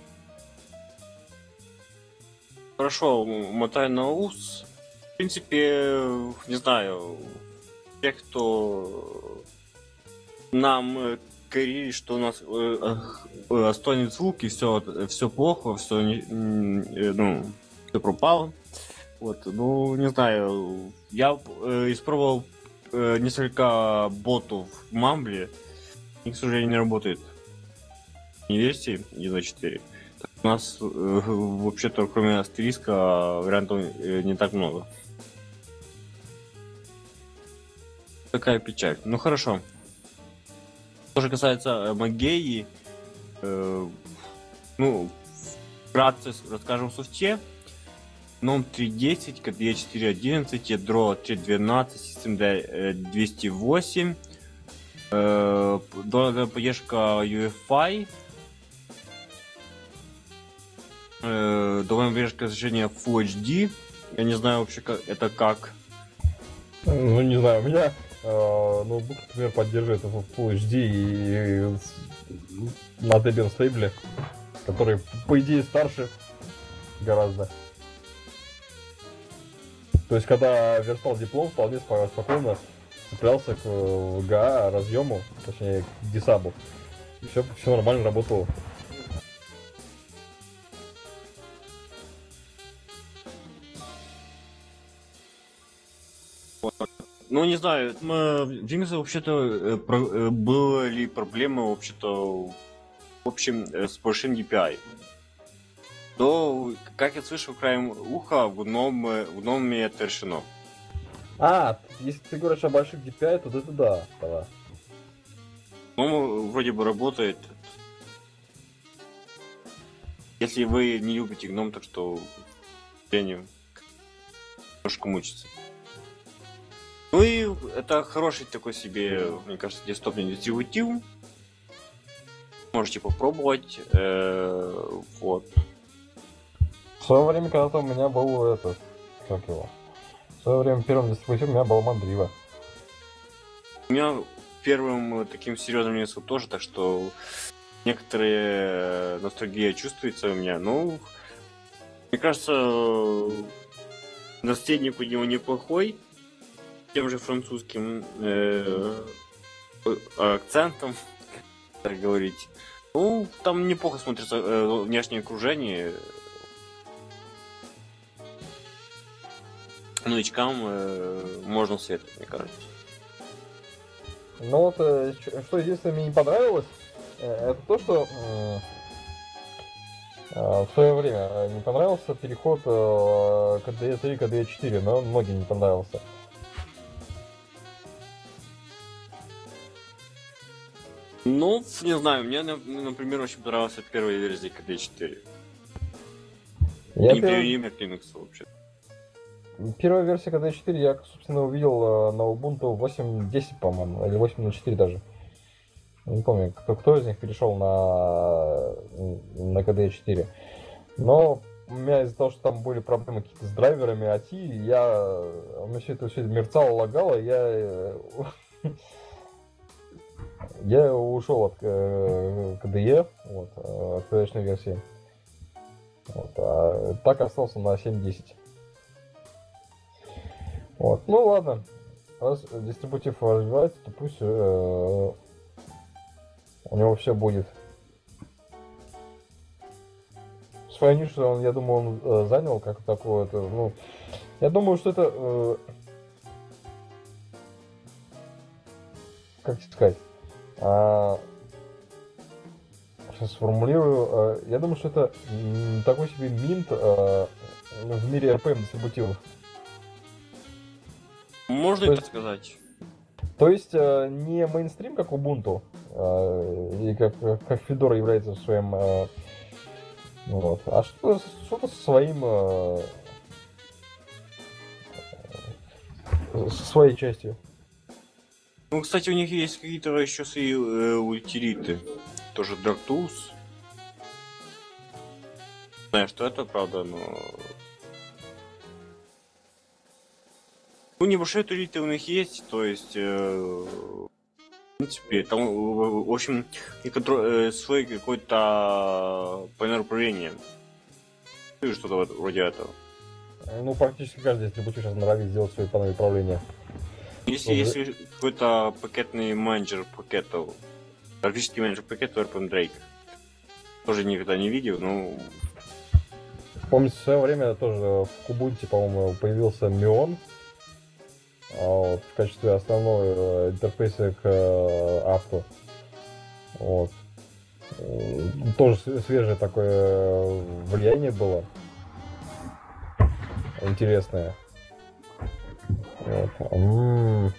Хорошо, мотай на ус. В принципе, не знаю, те, кто нам говорили, что у нас стонет звук и все плохо, все все пропало. Вот, ну не знаю, я испробовал несколько ботов в Мамбле, и, к сожалению, не работает. Не версии 1.4. У нас вообще-то кроме астериска вариантов не так много. Такая печаль. Ну хорошо. Что же касается Mageia, вкратце расскажем в софте. Ном 3.10, KDE 4.11, ядро 3.12, систем 208, долгая поддержка UEFI, долгая поддержка разрешения Full HD. Я не знаю вообще, как. Ну, не знаю, у меня ноутбук, например, поддерживает Full HD и на Debian стейбле, который, по идее, старше гораздо. То есть, когда верстал диплом, вполне спокойно цеплялся к VGA разъему, точнее, к дисабу. И все нормально работало. Ну, не знаю, в Windows вообще-то были ли проблемы вообще-то в общем с Porsche DPI. Но, как я слышал краем уха, в гноме это решено. Если ты говоришь о больших DPI, то это да. Тогда. Гном вроде бы работает. Если вы не любите гном, так что, к сожалению, немножко мучится. Ну и это хороший такой себе, мне кажется, десктопный дистрибутив. Можете попробовать. Вот. В свое время, когда-то у меня был в свое время первым дистрибутивом у меня была Mandriva. У меня первым таким серьезным несу тоже, так что некоторые ностальгия чувствуется у меня. Ну, мне кажется, наследник у него неплохой, тем же французским акцентом, так говорить. Ну, там неплохо смотрится внешнее окружение. новичкам можно советовать, мне кажется. Ну вот, что единственное мне не понравилось, это то, что в свое время не понравился переход KDE 3 к KDE 4, но многим не понравился. Ну, не знаю, мне, например, очень понравился первая версия KDE 4. Я Не пример к Linux вообще. Первая версия KDE 4 я, собственно, увидел на Ubuntu 8.10, по-моему, или 8.04 даже. Не помню, кто из них перешел на KDE 4. Но у меня из-за того, что там были проблемы какие-то с драйверами ATI, у меня все это мерцало, лагало, я ушел от KDE, вот, от PDE-шной версии. Вот, а так остался на 7.10. Вот, ну ладно. Раз дистрибутив развивается, то пусть у него все будет. Свою нишу, я думаю, он занял как такое-то. Ну, я думаю, что это... как сказать? Сейчас сформулирую. Я думаю, что это такой себе минт в мире RPM дистрибутивов. Можно То и есть- так сказать. То есть не мейнстрим, как Ubuntu, и как Fedora является своим... вот, а что-то со своим... со своей частью. Ну, кстати, у них есть какие-то еще свои утилиты. Тоже DarkTools. Не знаю, что это, правда, но... Ну, небольшие утилиты у них есть, то есть... в принципе, там, в общем, свой какой-то панель управления. Или что-то вроде этого. Ну, практически каждый дистрибутив сейчас норовит сделать свою панель управления. Если есть какой-то пакетный менеджер пакетов, графический менеджер пакетов RPM Drake. Тоже никогда не видел, но... Помните, в свое время тоже в Ubuntu, по-моему, появился Mion вот, в качестве основного интерфейса к авту. Вот. Тоже свежее такое влияние было. Интересное. Вот. Но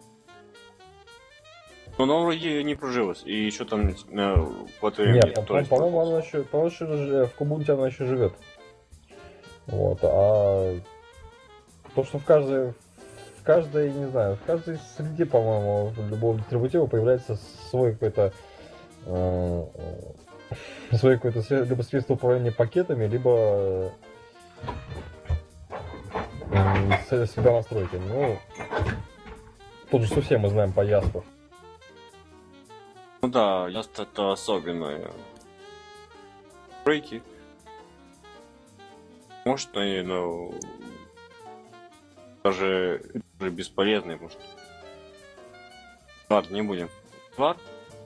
оно вроде не прожилось. И еще там вот Нет, по-моему, оно еще, в Ubuntu оно еще живет. Вот. А то, что в каждой, не знаю, в каждой среде, по-моему, любого дистрибутива появляется свой какой-то либо средство управления пакетами, либо всегда настройки. Ну, тут же все мы знаем по Яспу. Ну да, Яст это особенное. Брейки. Может, но даже бесполезный, может. Ладно, не будем. Ладно.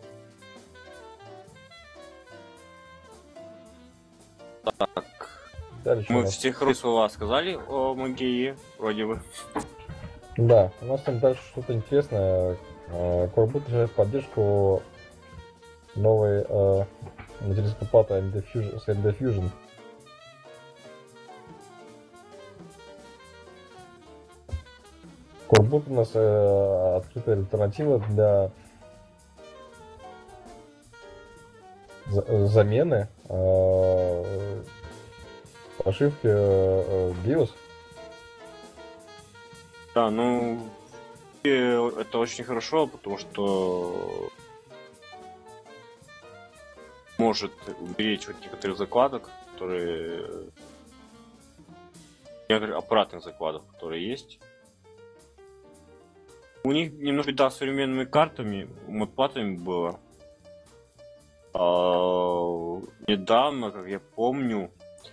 Так. Дальше Мы все хорошие слова сказали о Магии, вроде бы. Да, у нас там дальше что-то интересное. Coreboot начинает поддержку новой материнской платы AMD Fusion. Coreboot у нас открытая альтернатива для замены прошивки BIOS. Да, ну это очень хорошо, потому что может уберечь от некоторых закладок, некоторых аппаратных закладок, которые есть. У них немножко беда с современными картами, модпатами было. Недавно, как я помню,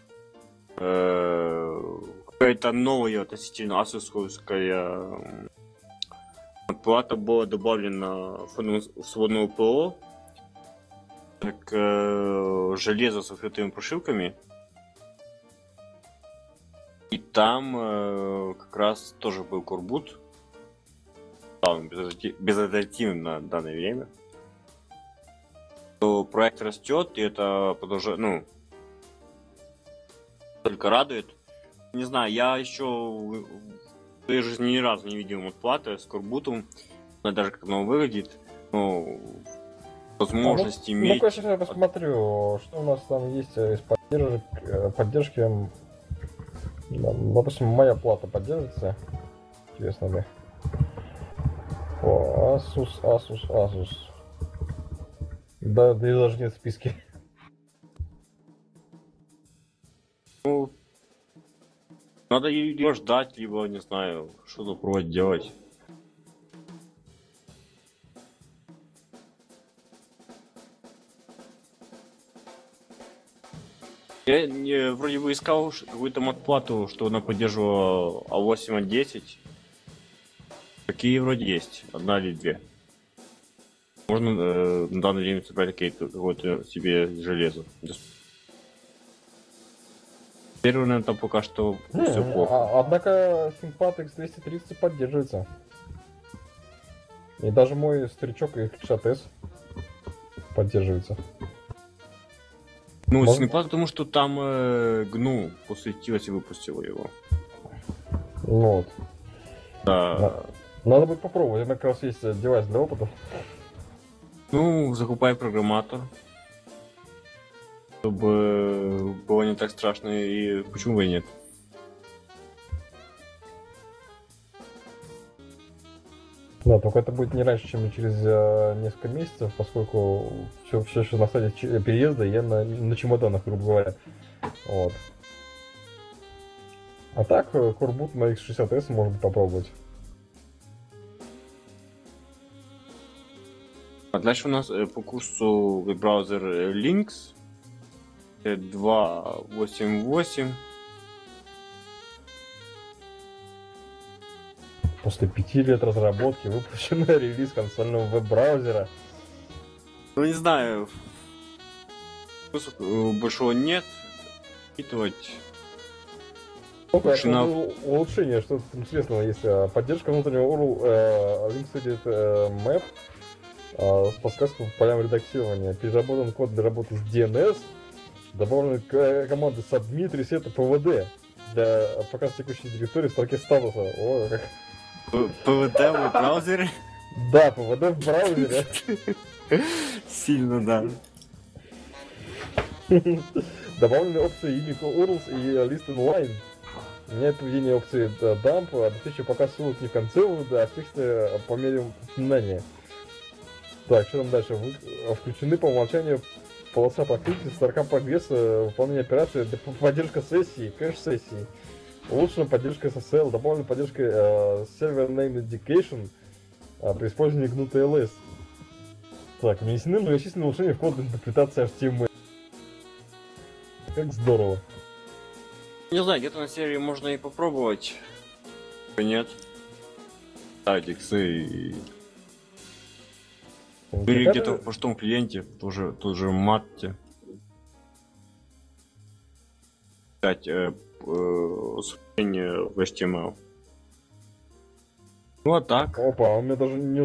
какая-то новая относительно асусовская плата была добавлена в сводное ПО, как железо с открытыми прошивками. И там как раз тоже был Корбут. Там безальтернативен на данное время. То проект растет, и это продолжает, ну, только радует. Не знаю, я еще в своей жизни ни разу не видел модплаты с Корбутом. Даже как оно выглядит. Ну, возможность иметь... Ну-ка, сейчас я посмотрю, что у нас там есть из поддержки. Да, допустим, моя плата поддерживается. Интересно, да. О, Asus. Да, да и даже нет в списке. Ну, надо либо ждать, либо, не знаю, что-то пробовать делать. Я вроде бы искал какую-то модплату, что она поддерживала А8, А10. Какие вроде есть, одна или две. Можно на данный время собрать какое-то себе железо. Первый, наверное, там пока что все плохо. Однако ThinkPad X230 поддерживается. И даже мой старичок X60S поддерживается. Ну, ThinkPad, потому что там GNU посвятилась и выпустила его. Ну вот. Да. Надо будет попробовать. У меня как раз есть девайс для опытов. Ну, закупай программатор. Чтобы было не так страшно, и почему бы и нет. Да, только это будет не раньше, чем через несколько месяцев, поскольку все еще на стадии переезда, я на чемоданах, грубо говоря. Вот. А так, Корбут на X60S можно попробовать. А дальше у нас по курсу веб-браузер Lynx 2.8.8. После 5 лет разработки выпущен релиз консольного веб-браузера. Ну, не знаю. Смысла большого нет. Учитывать. Улучшение, что интересного есть. Поддержка внутреннего URL Lynx Edit Map с подсказкой по полям редактирования. Переработан код для работы с DNS. Добавлены команды submit, reset и pvd для показа текущей директории в строке статуса. О, как... PVD в браузере? Да, PVD в браузере. Сильно, да. Добавлены опции Unique URLs и List Inline. Нет поведения опции Dump, обеспечивая показ ссылок не в конце вывода, а в тексте по мере упоминания. Так, что там дальше? Включены по умолчанию полоса покрытия, строка прогресса, выполнение операции, поддержка сессии, кэш-сессии. Улучшена поддержка SSL, добавлена поддержка Server Name Indication при использовании GNU TLS. Так, внесены многочисленные улучшения в код интерпретации HTML. Как здорово. Не знаю, где-то на серии можно и попробовать. Нет. Ставить иксы и... Или где-то в поштовом клиенте, тоже матте. Дать сообщение в HTML. Ну а так. Опа, у меня даже не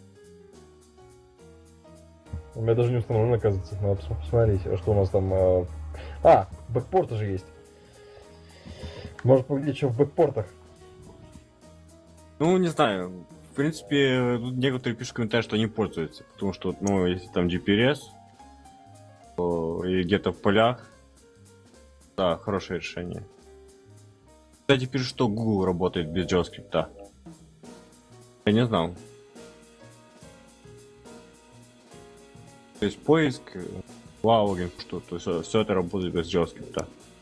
установлено, оказывается. Надо посмотреть, что у нас там. Бэкпорты же есть. Может поглядеть, что в бэкпортах. Ну, не знаю. В принципе, некоторые пишут в комментариях, что они пользуются. Потому что, ну, если там GPRS, то и где-то в полях. Да, хорошее решение. Кстати, пишут, что Google работает без JavaScript. Я не знал. То есть поиск, лауринг, что, то есть все это работает без JavaScript.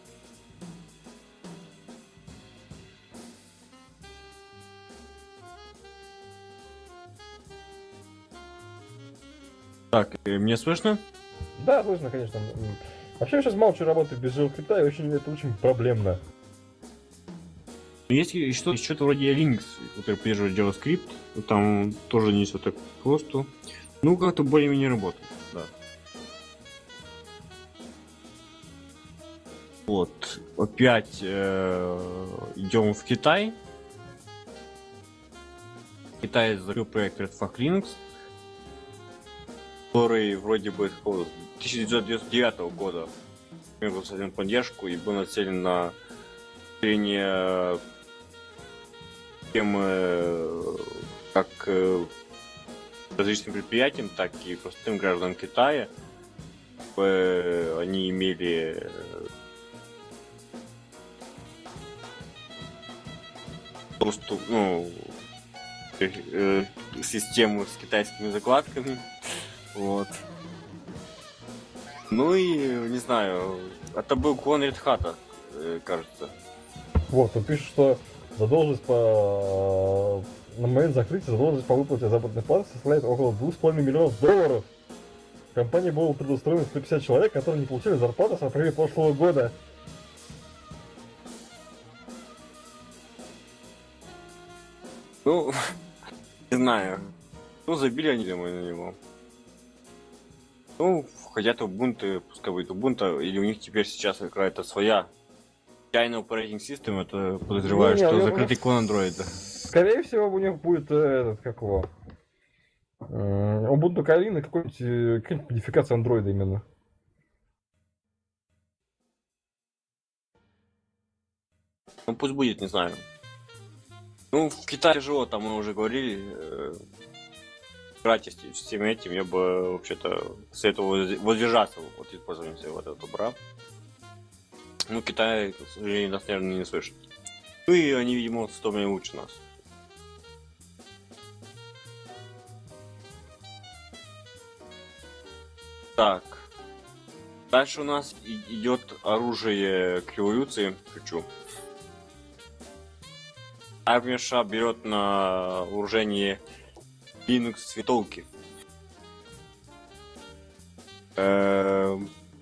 Так, мне слышно? Да, слышно, конечно. Вообще, я сейчас мало чего работаю без JavaScript, и это очень проблемно. Есть что-то вроде Lynx, который поддерживает JavaScript, там тоже не все так просто. Ну, как-то более-менее работает, да. Вот, опять идем в Китай. Китай закрыл проект Red Flag Linux, который вроде бы с 1999 года имел поддержку и был нацелен на решение темы как различным предприятиям, так и простым гражданам Китая, чтобы они имели доступ, систему с китайскими закладками. Вот. Ну и, не знаю, это был клон Red Hat, кажется. Вот, он пишет, что задолженность по... На момент закрытия задолженность по выплате заработной платы составляет около $2,5 миллионов. В компании было трудоустроено 150 человек, которые не получили зарплату с апреля прошлого года. Ну, не знаю. Ну, забили они, думаю, на него. Ну, хотят Ubuntu, пускай будет Ubuntu, или у них теперь сейчас какая-то своя чайная operating system, это подозреваю, что закрытый клон Android. Скорее всего, у них будет этот, как его... Ubuntu Kali, какая-нибудь модификация Android именно. Ну, пусть будет, не знаю. Ну, в Китае тяжело, там мы уже говорили, играть с всем этим, я бы вообще-то советовал воздержаться от использования всего этого добра. Ну, Китай, к сожалению, нас, наверное, не слышит. Ну и они, видимо, 100 миллионов лучше нас. Так. Дальше у нас идет оружие к революции. Хочу. Армия США берет на вооружение Linux винтовки. В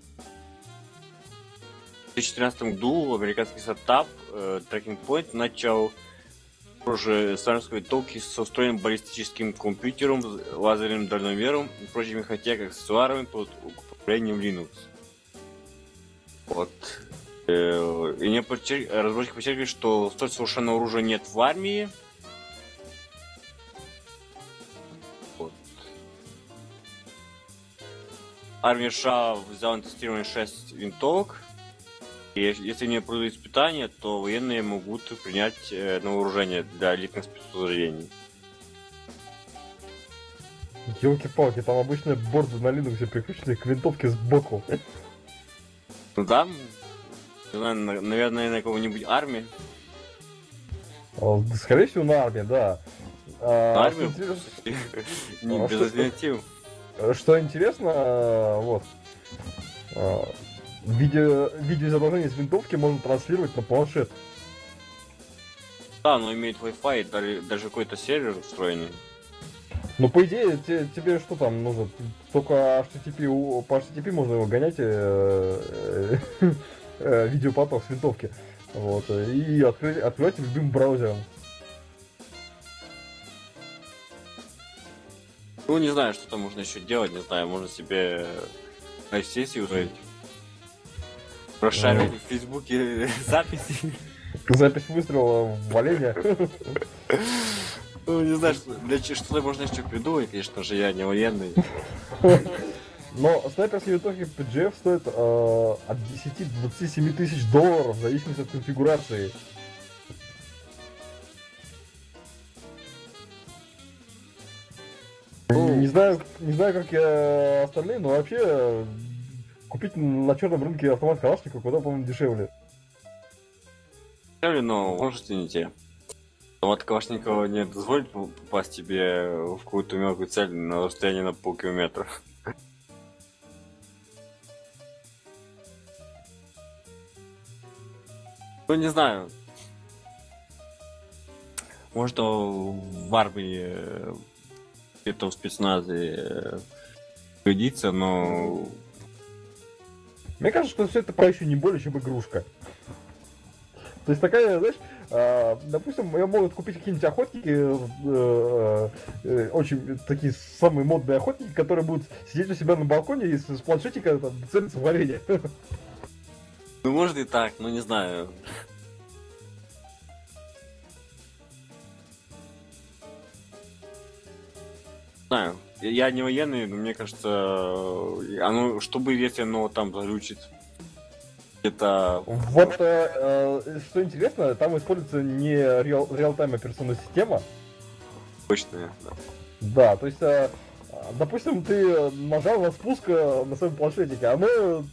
2014 году американский стартап Tracking Point начал оружие станковой винтовки со встроенным баллистическим компьютером, лазерным дальномером и прочими хай-тек аксессуарами под управлением Linux. Вот. И разработчики подчеркивают, что столь совершенного оружия нет в армии. Вот. Армия США взяла на тестирование 6 винтовок. И если не пройдут испытания, то военные могут принять на вооружение для элитных спецподразделений. Ёлки-палки, там обычные борды на Linux прикручены к винтовке сбоку. Ну да, наверное, на кого-нибудь армии. Скорее всего, на армии, да. Армию? Не без альтернатив. Что интересно, вот. Видеоизображение с винтовки можно транслировать на планшет. Да, но имеет Wi-Fi, даже какой-то сервер встроенный. Ну, по идее, тебе что там нужно? Только HTTP, по HTTP можно его гонять, видеопоток с винтовки. Вот, и открывать любым браузером. Ну, не знаю, что там можно еще делать, не знаю, можно себе сессии устроить. Расшаривать в Фейсбуке записи. Запись выстрела в оленя. Ну, не знаю, что можно еще придумать, конечно же, я не военный. Но снайперские винтовки PGF стоят от 10 до 27 тысяч долларов, в зависимости от конфигурации. Не знаю, как остальные, но вообще купить на черном рынке автомат Калашникова куда, по-моему, дешевле. Дешевле, но можете не те. Автомат Калашникова не дозволит попасть тебе в какую-то мелкую цель на расстоянии на полкилометра. Ну, не знаю. Может, в армии где-то в спецназе пригодится, но... Мне кажется, что все это пока еще не более чем игрушка. То есть такая, знаешь, допустим, ее могут купить какие-нибудь охотники, очень такие самые модные охотники, которые будут сидеть у себя на балконе и с планшетика целиться в оленя. Ну, может и так, но не знаю. Знаю. Я не военный, но мне кажется, оно, чтобы если оно там заглючит, это... Вот, что интересно, там используется не реал-тайм операционная система. Точно, да. Да, то есть, допустим, ты нажал на спуск на своем планшетике, оно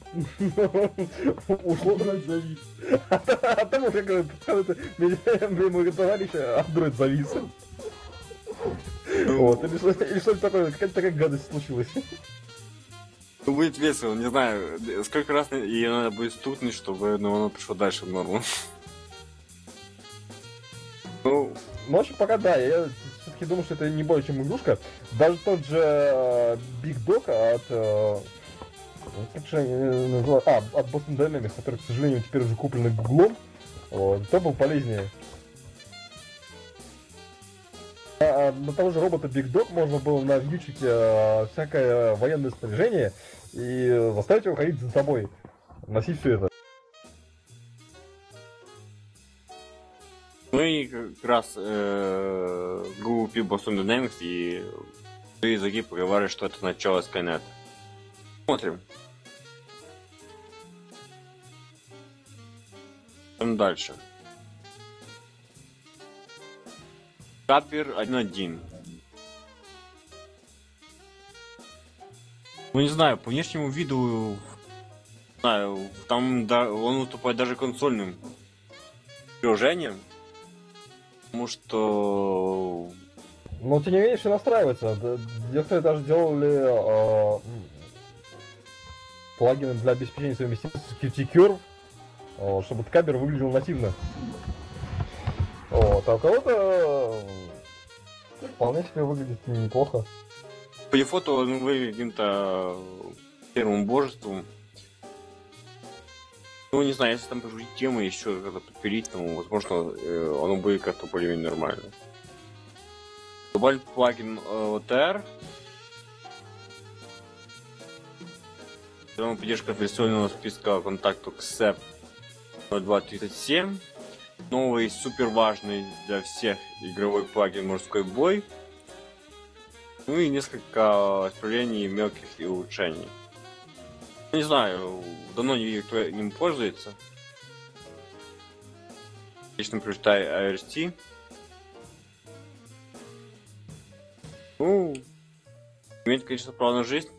ушло. Завис. А там уже, как мой товарищ, Android завис. Вот, или что-то такое, какая-то такая гадость случилась. Ну, будет весело, не знаю, сколько раз ее надо будет стукнуть, чтобы оно пришло дальше в норму. Ну, в общем, пока да, я все-таки думаю, что это не более чем игрушка. Даже тот же Big Dog от... как же они называют? От Boston Dynamics, который, к сожалению, теперь уже куплен Гуглом. Вот, то был полезнее. На того же робота Big Dog можно было навьючить всякое военное снаряжение и заставить его ходить за тобой, носить все это. ну и как раз Google купил Boston Dynamics, и языки поговаривают, что это начало Skynet. Смотрим. Идем дальше. Капер 1.1. Ну не знаю, по внешнему виду, не знаю, там он уступает даже консольным приложениям, потому что... Но тем не менее, все настраивается. Некоторые даже делали плагины для обеспечения совместимости с Qt Curve, чтобы Ткабер выглядел нативно. Вот, а у кого-то вполне себе выглядит неплохо. По дефолту он выглядит каким-то первым божеством. Ну, не знаю, если там пожить темы еще как-то подпилить, ну, возможно, оно будет как-то более-менее нормально. Добавить плагин OTR. Поддержка версионного списка контактов XSEP 0237. Новый супер важный для всех игровой плагин «Морской бой». Ну и несколько исправлений мелких и улучшений. Не знаю, давно никто им пользуется. Лично предпочитаю ART. Ну, имеет, конечно, право на жизнь.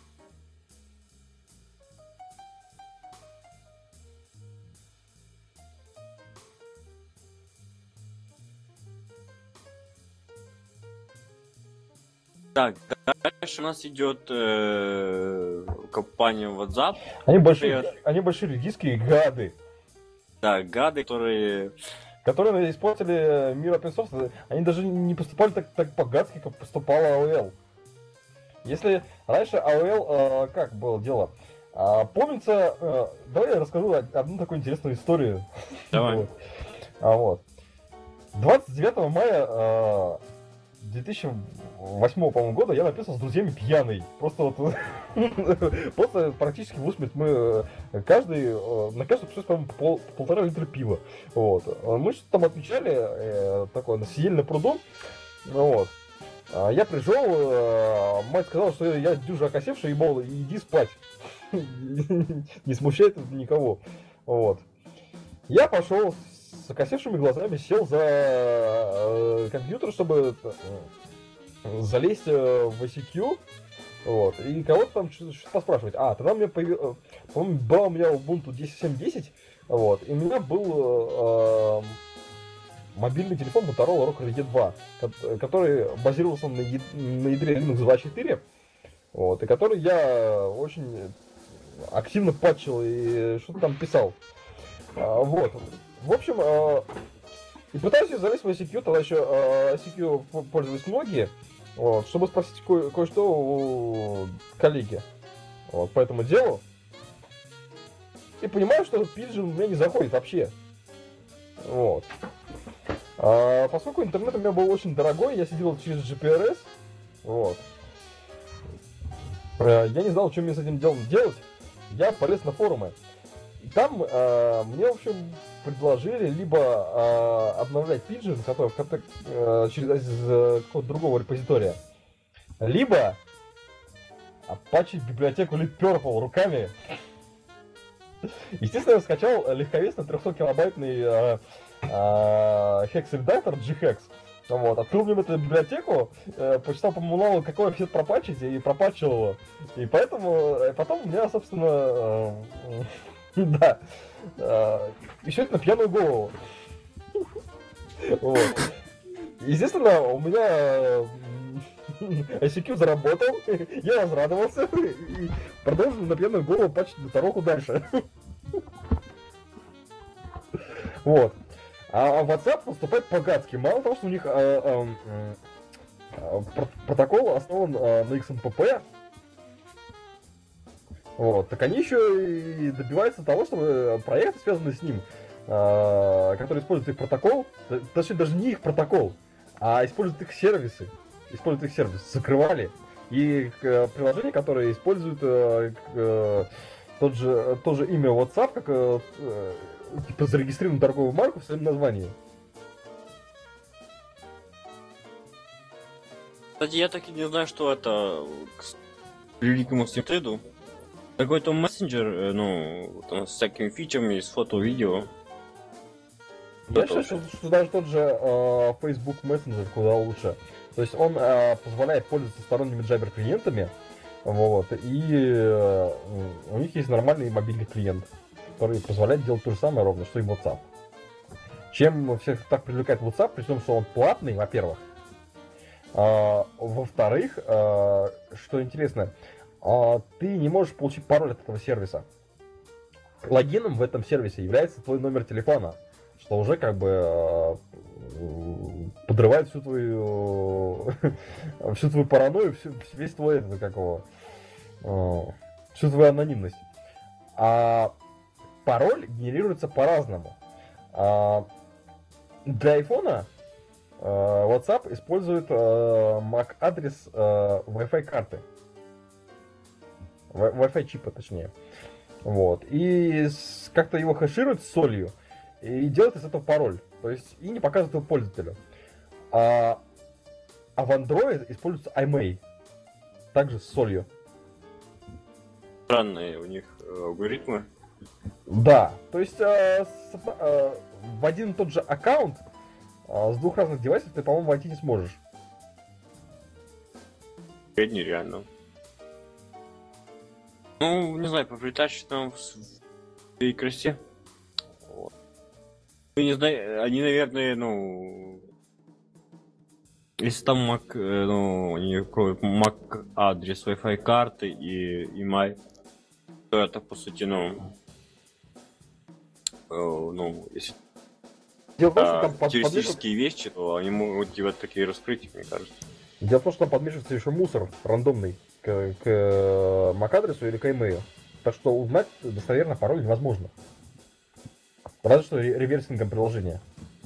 Так, дальше у нас идет компания WhatsApp. Они большие редиски и гады. Да, гады, которые испортили мир open source. Они даже не поступали так по-гадски, как поступала AOL. Если раньше AOL, как было дело? Помнится, давай я расскажу одну такую интересную историю. Давай. Вот. 29 мая 2008, по-моему, года я написал с друзьями пьяный. Просто вот просто практически в усмерть мы на каждый пришлось, по-моему, 1,5 литра пива. Вот. Мы что-то там отмечали, такое, съели на пруду. Вот. Я пришел, мать сказала, что я дюжа окосевший, и, мол, иди спать. Не смущает это никого. Вот. Я пошел с окосевшими глазами, сел за компьютер, чтобы залезть в ICQ, вот, и кого-то там что-то поспрашивать. Тогда у меня по-моему, была у меня Ubuntu 10.7.10, вот, и у меня был мобильный телефон Motorola Rocker E2, который базировался на ядре Linux 2.4, вот, и который я очень активно патчил и что-то там писал. Вот. В общем, и пытаюсь залезть в ICQ, тогда еще ICQ пользовались многие, вот, чтобы спросить кое-что у коллеги, вот, по этому делу. И понимаю, что Pidgin у меня не заходит вообще. Вот. Поскольку интернет у меня был очень дорогой, я сидел через GPRS, вот. Я не знал, что мне с этим делом делать. Я полез на форумы. там мне, в общем, предложили либо обновлять Pigeon, который через какого-то другого репозитория, либо патчить библиотеку LibPurple руками. Естественно, я скачал легковесный 300-килобайтный хекс-редактор GHEX. Вот, открыл в нем эту библиотеку, почитал по мануалу, какой вообще пропатчить, и пропатчил его. И поэтому, потом у меня, собственно, да, еще это на пьяную голову. Вот. Естественно, у меня ICQ заработал, я возрадовался и продолжил на пьяную голову патчить Тароку дальше. Вот. А WhatsApp поступает по-гадски. Мало того, что у них протокол основан на XMPP, вот, так они еще и добиваются того, чтобы проекты, связанные с ним, которые используют их протокол, точнее даже не их протокол, а используют их сервисы, закрывали. И приложения, которые используют тот же имя WhatsApp, как типа зарегистрированную торговую марку в своем названии. Кстати, я так и не знаю, что это, к великому стыду. Какой-то мессенджер, ну, там, с всякими фичами, с фото-видео. Я считаю, что даже тот же Facebook Messenger куда лучше. То есть он позволяет пользоваться сторонними Jabber клиентами, вот, и у них есть нормальный мобильный клиент, который позволяет делать то же самое ровно, что и WhatsApp. Чем всех так привлекает WhatsApp, при том, что он платный, во-первых. Во-вторых, что интересно, ты не можешь получить пароль от этого сервиса. Логином в этом сервисе является твой номер телефона, что уже как бы подрывает всю твою паранойю, весь твой всю твою анонимность. А пароль генерируется по-разному. Для айфона WhatsApp использует MAC-адрес Wi-Fi карты. Wi-Fi чипа, точнее. Вот. И как-то его хэширует с солью. И делает из этого пароль. То есть, и не показывает его пользователю. А в Android используется IMEI. Также с солью. Странные у них алгоритмы. Да. То есть, в один и тот же аккаунт с двух разных девайсов ты, по-моему, войти не сможешь. Это нереально. Ну, не знаю, попритащить там в своей красе. Вот. Ну, не знаю, они, наверное, ну... Если там Mac, ну, у них Mac адрес Wi-Fi карты и email, то это, по сути, если Дело в том, что там теоретические вещи, то они могут тебя такие раскрыть, мне кажется. Дело в том, что там подмешивается еще мусор рандомный к MAC-адресу или к e-mail. Так что узнать достоверно пароль невозможно. Разве что реверсингом приложения.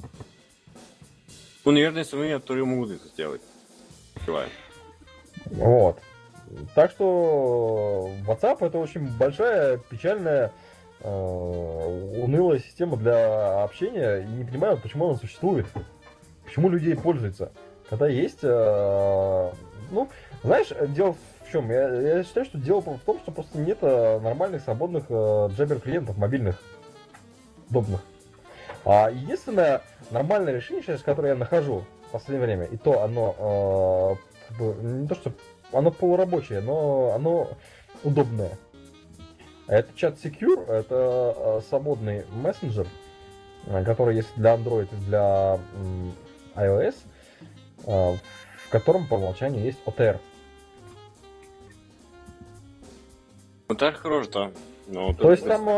Ну, наверное, самые авторы могут это сделать. Открываем. Вот. Так что WhatsApp это очень большая, печальная, унылая система для общения. И не понимаю, почему она существует. Почему люди ей пользуются. Когда есть... ну, знаешь, дело в чем? Я считаю, что дело в том, что просто нет нормальных, свободных Jabber клиентов мобильных, удобных. А единственное нормальное решение, сейчас, которое я нахожу в последнее время, и то оно не то, что оно полурабочее, но оно удобное. Это чат Secure, это свободный мессенджер, который есть для Android и для iOS, в котором по умолчанию есть OTR. OTR хорош, да. Но то есть там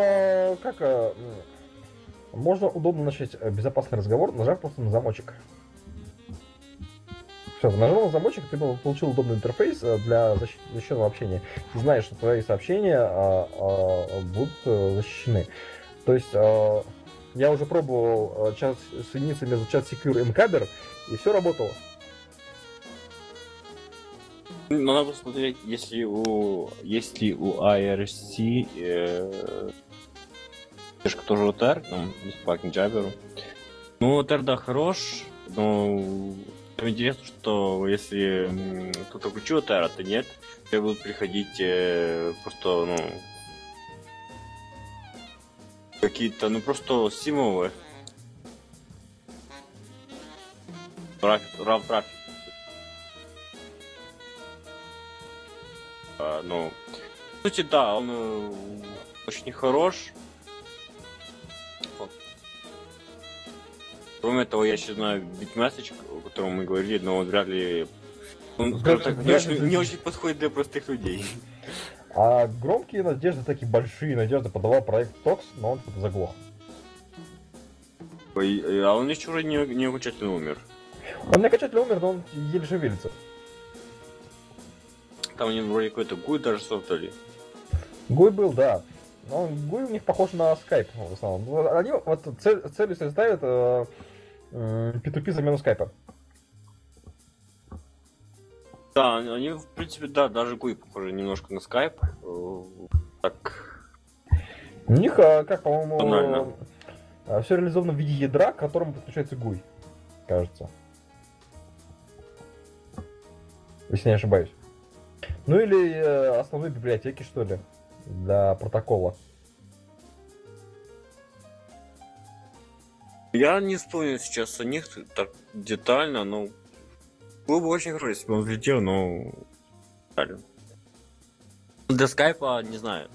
можно удобно начать безопасный разговор, нажав просто на замочек. Все, нажал на замочек, ты получил удобный интерфейс для защищенного общения. И знаешь, что твои сообщения будут защищены. То есть я уже пробовал соединиться между чат Secure и Mkaber, и все работало. Ну, надо посмотреть, если у IRC поддержка тоже OTR, там, бесплатный Jabber. Ну, OTR, да, хорош, но интересно, что если кто-то включил OTR, а то нет, тебе будут приходить просто, ну, какие-то, ну, просто стимулы. Трафик. Ну, по сути, да, он очень хорош. Вот. Кроме этого, я еще знаю BitMessage, о котором мы говорили, но он вряд ли... Он, скажем так, не очень подходит для простых людей. А громкие надежды, такие большие надежды подавал проект Tox, но он что-то заглох. А он еще уже не окончательно умер. Он не окончательно умер, но он еле шевелится. Там они вроде какой-то GUI даже создали. GUI был, да. Но GUI у них похож на Skype в основном. Они вот целью себе ставят P2P замену скайпа. Да, они, в принципе, да, даже GUI похожи немножко на Skype. Так. У них, как, по-моему, Банально. все реализовано в виде ядра, к которому подключается GUI, кажется. Если не ошибаюсь. Ну или основные библиотеки, что ли, для протокола. Я не вспомню сейчас о них так детально, но было бы очень хорошо, если бы он взлетел, но... Для скайпа, не знаю.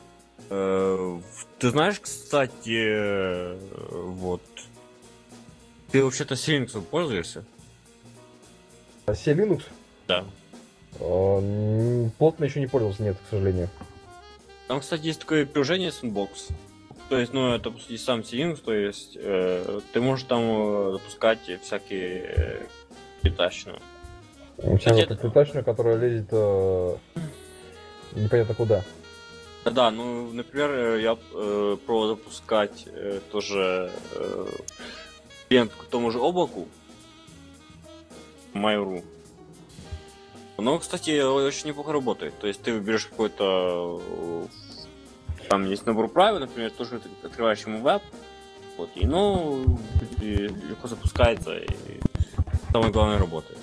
Ты знаешь, кстати, вот... Ты вообще-то с Linux пользуешься? C-Linux? Да. Плотно еще не пользовался, нет, к сожалению. Там, кстати, есть такое приложение Sandbox. То есть, ну, это и сам Linux, то есть, ты можешь там запускать всякие питачные. Всякую комплектацию, которая лезет непонятно куда. Да, ну, например, я пробовал запускать тоже клиент к тому же облаку, Mail.ru. Но, кстати, очень неплохо работает. То есть ты выберешь какой-то... Там есть набор правил, например, тоже открываешь ему веб, вот, и, ну, и легко запускается, и самое главное, работает.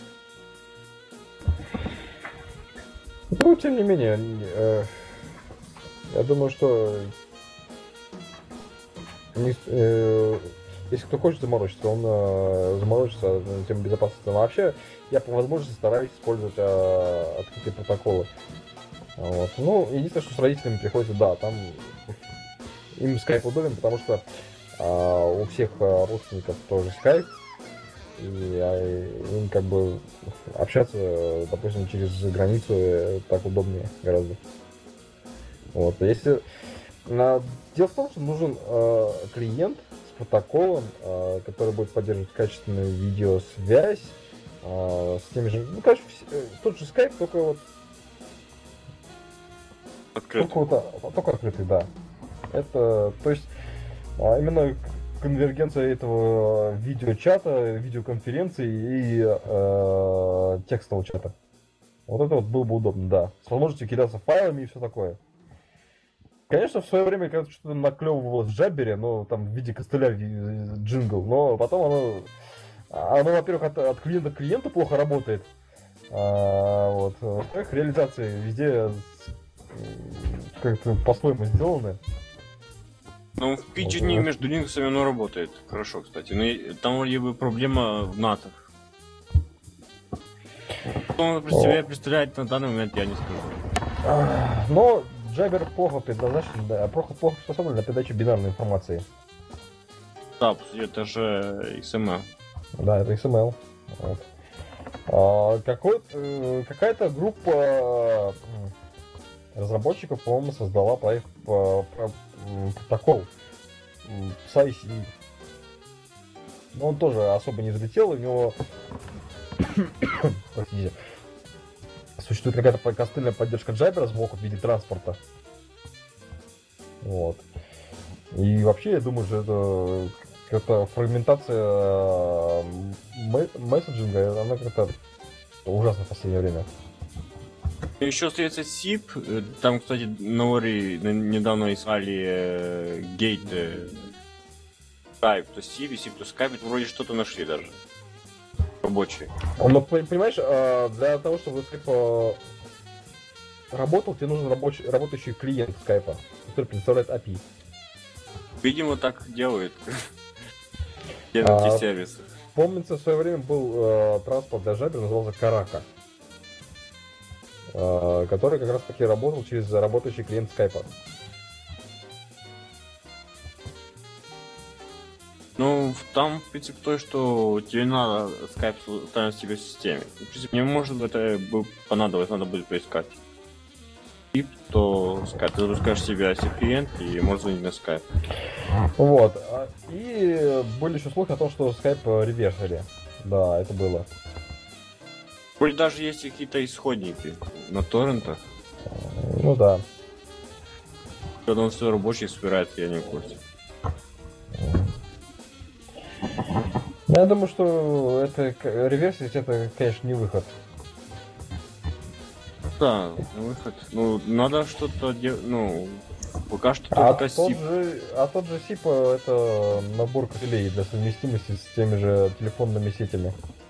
Ну, тем не менее, я думаю, что если кто хочет заморочиться, он заморочится на тему безопасности. Но вообще, я по возможности стараюсь использовать открытые протоколы. Вот. Ну, единственное, что с родителями приходится, да, там им скайп удобен, потому что у всех родственников тоже скайп, и им как бы общаться, допустим, через границу так удобнее гораздо. Вот. Если... Дело в том, что нужен клиент с протоколом, который будет поддерживать качественную видеосвязь с теми же... Ну, короче, тот же скайп, только вот Открытый. Только открытый, да. Это, то есть, именно конвергенция этого видеочата, видеоконференции и текстового чата. Вот это вот было бы удобно, да. С возможностью кидаться файлами и все такое. Конечно, в свое время когда-то что-то наклевывалось в Jabber, но там в виде костыля джингл, но потом оно, во-первых, от клиента к клиенту плохо работает. Вот. Во-вторых, реализации везде как-то по-своему сделаны. Ну, в пиджине между линксами оно работает хорошо, кстати. Но там вроде бы проблема в натах. Что он про себя представляет на данный момент, я не скажу. Но Jabber плохо предназначен, плохо способен для передачи бинарной информации. Да, по сути, это же XML. Да, это XML. Вот. Какая-то группа разработчиков, по-моему, создала проект протокол PSI-C. Но он тоже особо не взлетел, у него существует какая-то костыльная поддержка Jabber сбоку в виде транспорта. Вот. И вообще, я думаю, что это какая-то фрагментация месседжинга, она как-то ужасна в последнее время. Еще остается SIP. Там, кстати, недавно искали гейт Skype, то SIP, и SIP, то Skype, это вроде что-то нашли даже. Рабочие. Но, понимаешь, для того, чтобы Skype работал, тебе нужен работающий клиент скайпа, который предоставляет API. Видимо, так делают. Делают эти сервисы. Помнится, в свое время был транспорт для Jabber, назывался Карака, который как раз таки работал через работающий клиент скайпа. Ну, там, в принципе, то, что тебе надо скайп ставить себе в системе. В принципе, мне, может, это бы понадобилось, надо будет поискать. И то скайп, ты запускаешь себе IC-клиент и можешь звонить на скайп. Вот. И были еще слухи о том, что скайп реверсили. Да, это было. Вроде даже есть какие-то исходники на торрентах. Ну да. Когда он все рабочий собирается, я не в курсе. Я думаю, что это реверсить, это, конечно, не выход. Да, выход. Ну, надо что-то делать. Ну, пока что только SIP. Тот же SIP это набор кабелей для совместимости с теми же телефонными сетями.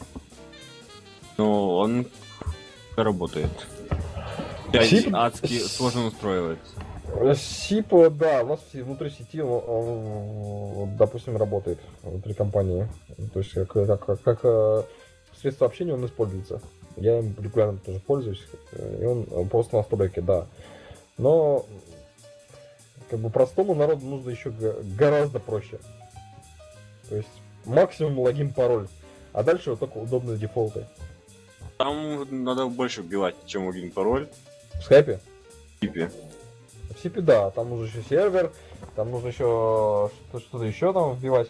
Но он работает. SIP адски сложно настроивается. SIP, да, у нас внутри сети, допустим, работает внутри компании. То есть как средство общения он используется. Я им регулярно тоже пользуюсь, и он просто настройки, да. Но как бы простому народу нужно еще гораздо проще. То есть максимум логин, пароль. А дальше вот только удобные дефолты. Там надо больше вбивать, чем логин, пароль. В скайпе? В SIP. В SIP, да, там нужно еще сервер, там нужно еще что-то еще там вбивать.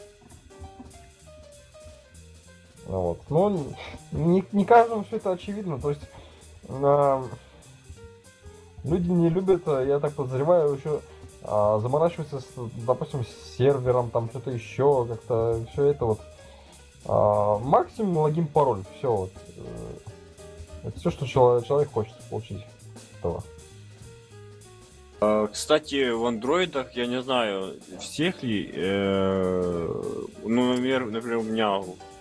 Вот. Но не каждому все это очевидно. То есть люди не любят, я так подозреваю, еще заморачиваться с, допустим, с сервером, там что-то еще, как-то все это вот. Максимум логин, пароль, все вот. Это все, что человек хочет получить этого. Кстати, в андроидах, я не знаю, всех ли, ну, например, у меня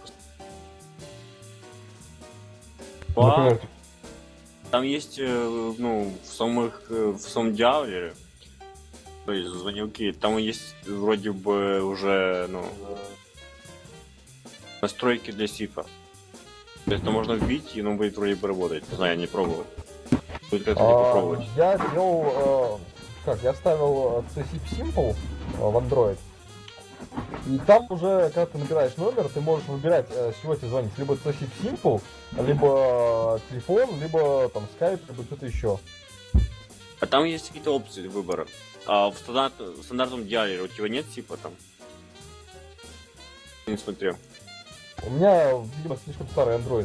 Например, там есть, ну, в самом диалере, то есть звонилки, там есть вроде бы уже, ну, настройки для сипа. То есть это можно вбить, и оно будет вроде бы работать. Не знаю, я не пробовал. Будет как-то не попробовать. Я делал, я ставил C-Sip Simple в Android. И там уже, когда ты набираешь номер, ты можешь выбирать, с чего тебе звонить. Либо C-Sip Simple, либо телефон, либо там Skype, либо что-то еще. А там есть какие-то опции выбора. А в стандартном диалере у тебя нет типа там? Не смотрел. У меня, видимо, слишком старый Android.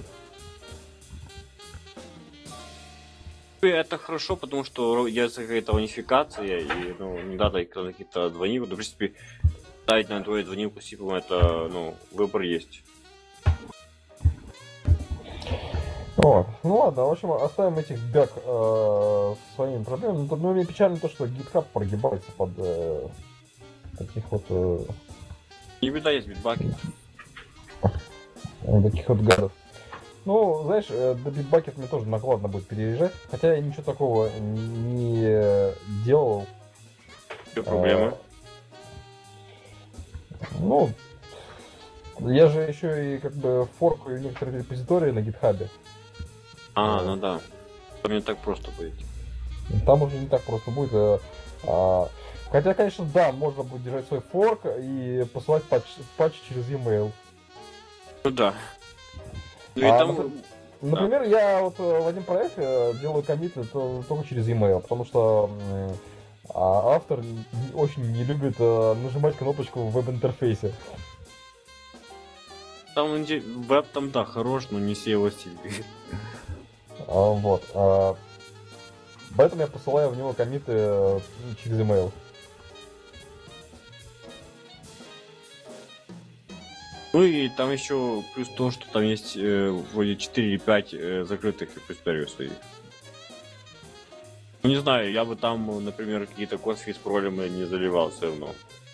Это хорошо, потому что делается какая-то унификация, и, ну, не надо какие-то звонилку. Ну, в принципе, ставить на Android звонилку с сипом, это, ну, выбор есть. Вот. Ну ладно, в общем, оставим этих бяк своими проблемами. Но мне печально то, что GitHub прогибается под таких вот... Не беда, есть Bitbucket. Таких вот гадов. Ну, знаешь, до Bitbucket мне тоже накладно будет переезжать. Хотя я ничего такого не делал. Что проблемы? Ну, я же еще и как бы форкаю некоторые репозитории на GitHub. Ну да. Там не так просто будет. Там уже не так просто будет. Хотя, конечно, да, можно будет держать свой форк и посылать патч через e-mail. Ну да. Ну, и там... Например, я вот в один проект делаю коммиты только через e-mail, потому что автор очень не любит нажимать кнопочку в веб-интерфейсе. Там веб там, да, хорош, но не все его стиль. Вот. Поэтому я посылаю в него коммиты через email. Ну и там еще плюс то, что там есть вроде 4 или 5 закрытых репозиториев своих. Ну, не знаю, я бы там, например, какие-то косви с паролями не заливал все равно.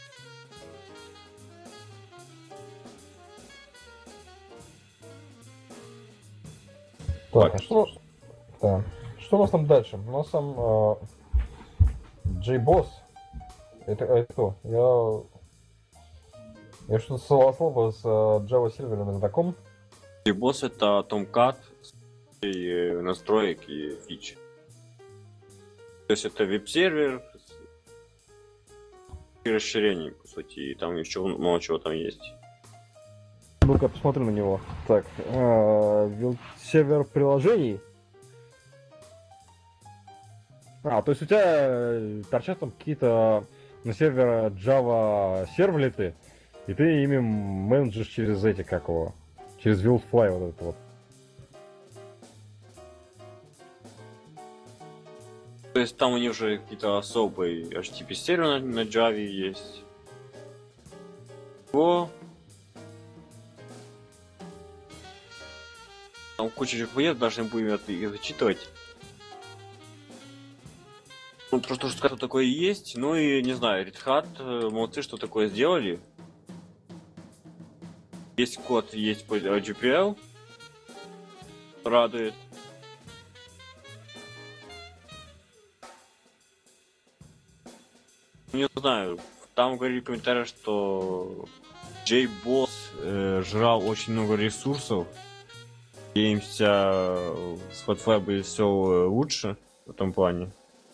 Так, да. Что у нас там дальше? У нас там JBoss. Это кто? Я что-то слабо с Java серверами знаком. И босс это Tomcat и настроек и фич. То есть это веб-сервер и расширений, по сути, и там еще много чего там есть. Ну-ка, посмотрю на него. Так, сервер приложений. То есть у тебя торчат там какие-то на сервер Java сервлеты, и ты ими менеджишь через эти, как его, через Wildfly вот это вот. То есть там у них уже какие-то особые HTTP серверы на Java есть. Там куча чего, даже не будем их зачитывать. Ну, просто что сказать, такое есть. Ну и не знаю, Red Hat молодцы, что такое сделали. Есть код, есть по GPL. Радует. Не знаю, там говорили в комментариях, что JBoss жрал очень много ресурсов. Надеемся, с Hotfire будет все лучше в этом плане.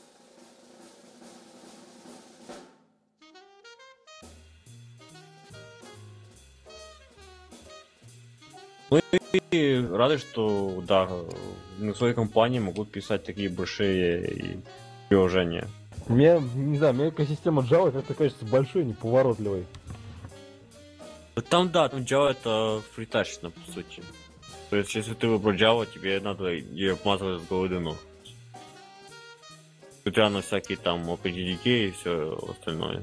Ну и рады, что да, на своей компании могут писать такие большие приложения. Мне, не знаю, мне экосистема Java как-то кажется большой, неповоротливой. Там Java это фритачно, по сути. То есть, если ты выбрал Java, тебе надо ее обмазывать с головы до ног. Несмотря на всякие там OpenJDK и все остальное.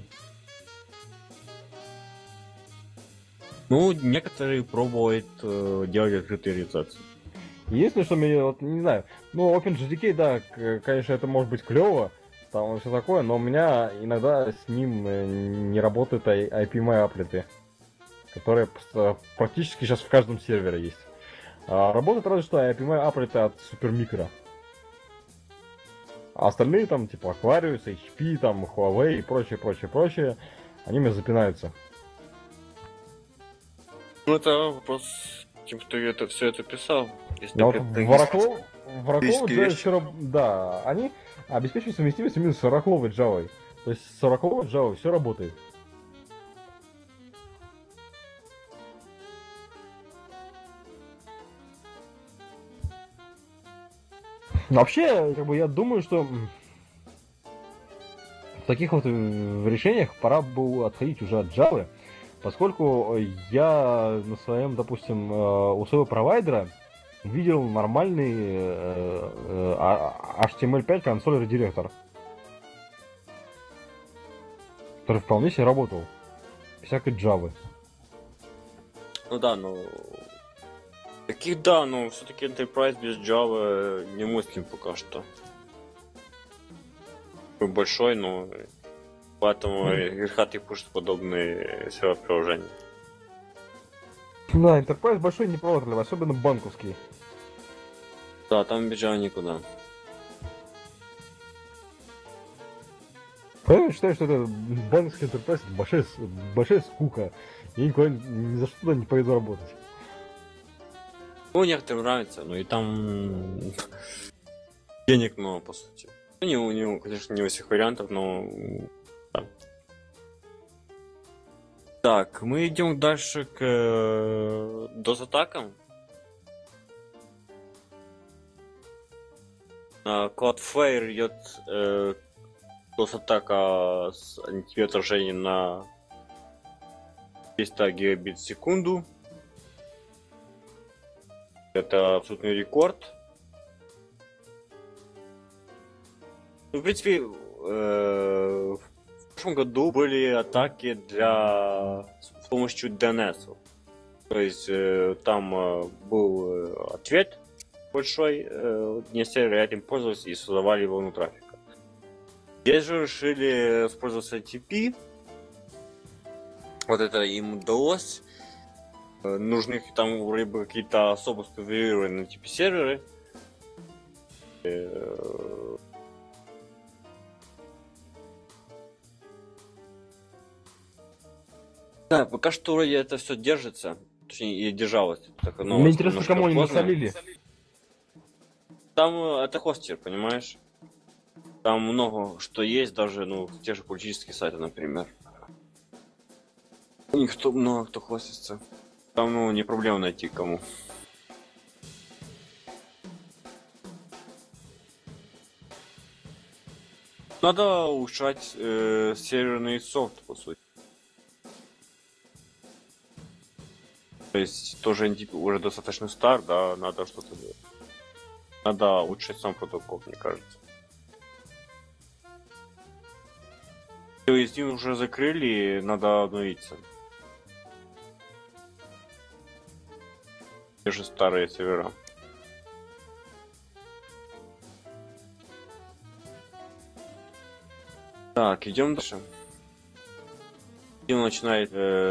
Ну, некоторые пробуют делать открытые реализации. Единственное, что мне, вот, не знаю, ну, OpenJDK, да, конечно, это может быть клево, там все такое, но у меня иногда с ним не работают IPMI-аплеты, которые практически сейчас в каждом сервере есть. Работает разве что IPMI-аплеты от Supermicro. А остальные там, типа Aquarius, HP, там, Huawei и прочее, они мне запинаются. Ну, это вопрос тем, кто это все это писал. Если Но вот в Oracle Java все да, они обеспечивают совместимость именно с Oracle Java. То есть с Oracle Java все работает. Вообще, как бы я думаю, что в таких вот решениях пора бы отходить уже от Java, поскольку я на своем, допустим, у своего провайдера видел нормальный HTML5 консоль редиректор, который вполне себе работал. Всякой Java. Ну да, но... Таких да, но все-таки Enterprise без Java не мыслим пока что. Большой, но... Поэтому Red Hat и пушит подобные сервер-приложения. Да, Enterprise большой неповоротливый, особенно банковский. Да, там без Java никуда. Я считаю, что это банковский Enterprise большая скука. Я никуда ни за что туда не пойду работать. Ну, некоторым нравится, но и там денег много, по сути. Ну, у него, конечно, не у всех вариантов, но... Да. Так, мы идем дальше к DOS-атакам. На Cloudflare идет DOS-атака с антивирусом на 300 гигабит в секунду. Это абсолютный рекорд. Ну, в принципе, в прошлом году были атаки с помощью DNS. То есть там был ответ большой, не серверы этим пользовались и создавали волну трафика. Здесь же решили использовать TP. Вот это им удалось. Нужны там вроде бы какие-то особо сконфигурированные типа серверы. Да, пока что вроде это все держится. Точнее, и держалось. Так, Мне интересно, кому они насолили. Там это хостер, понимаешь? Там много что есть, даже, ну, те же политические сайты, например. У них много кто хостится. Там, ну, не проблема найти кому. Надо улучшать серверный софт, по сути. То есть тоже NDP уже достаточно стар, да, надо что-то делать. Надо улучшать сам протокол, мне кажется. То есть им уже закрыли, надо обновиться. Те же старые сервера. Так, идем дальше. Он начинает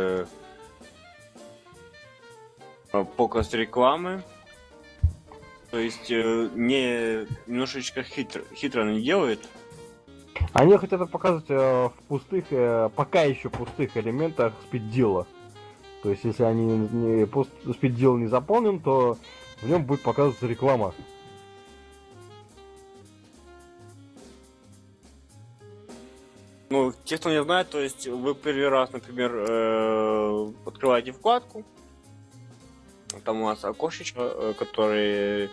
показ рекламы. То есть немножечко хитро не делает. Они хотят показывать в пустых, пока еще пустых элементах спиддила. То есть, если спиддил не заполнен, то в нем будет показываться реклама. Ну, те, кто не знает, то есть вы первый раз, например, открываете вкладку, там у нас окошечко, которое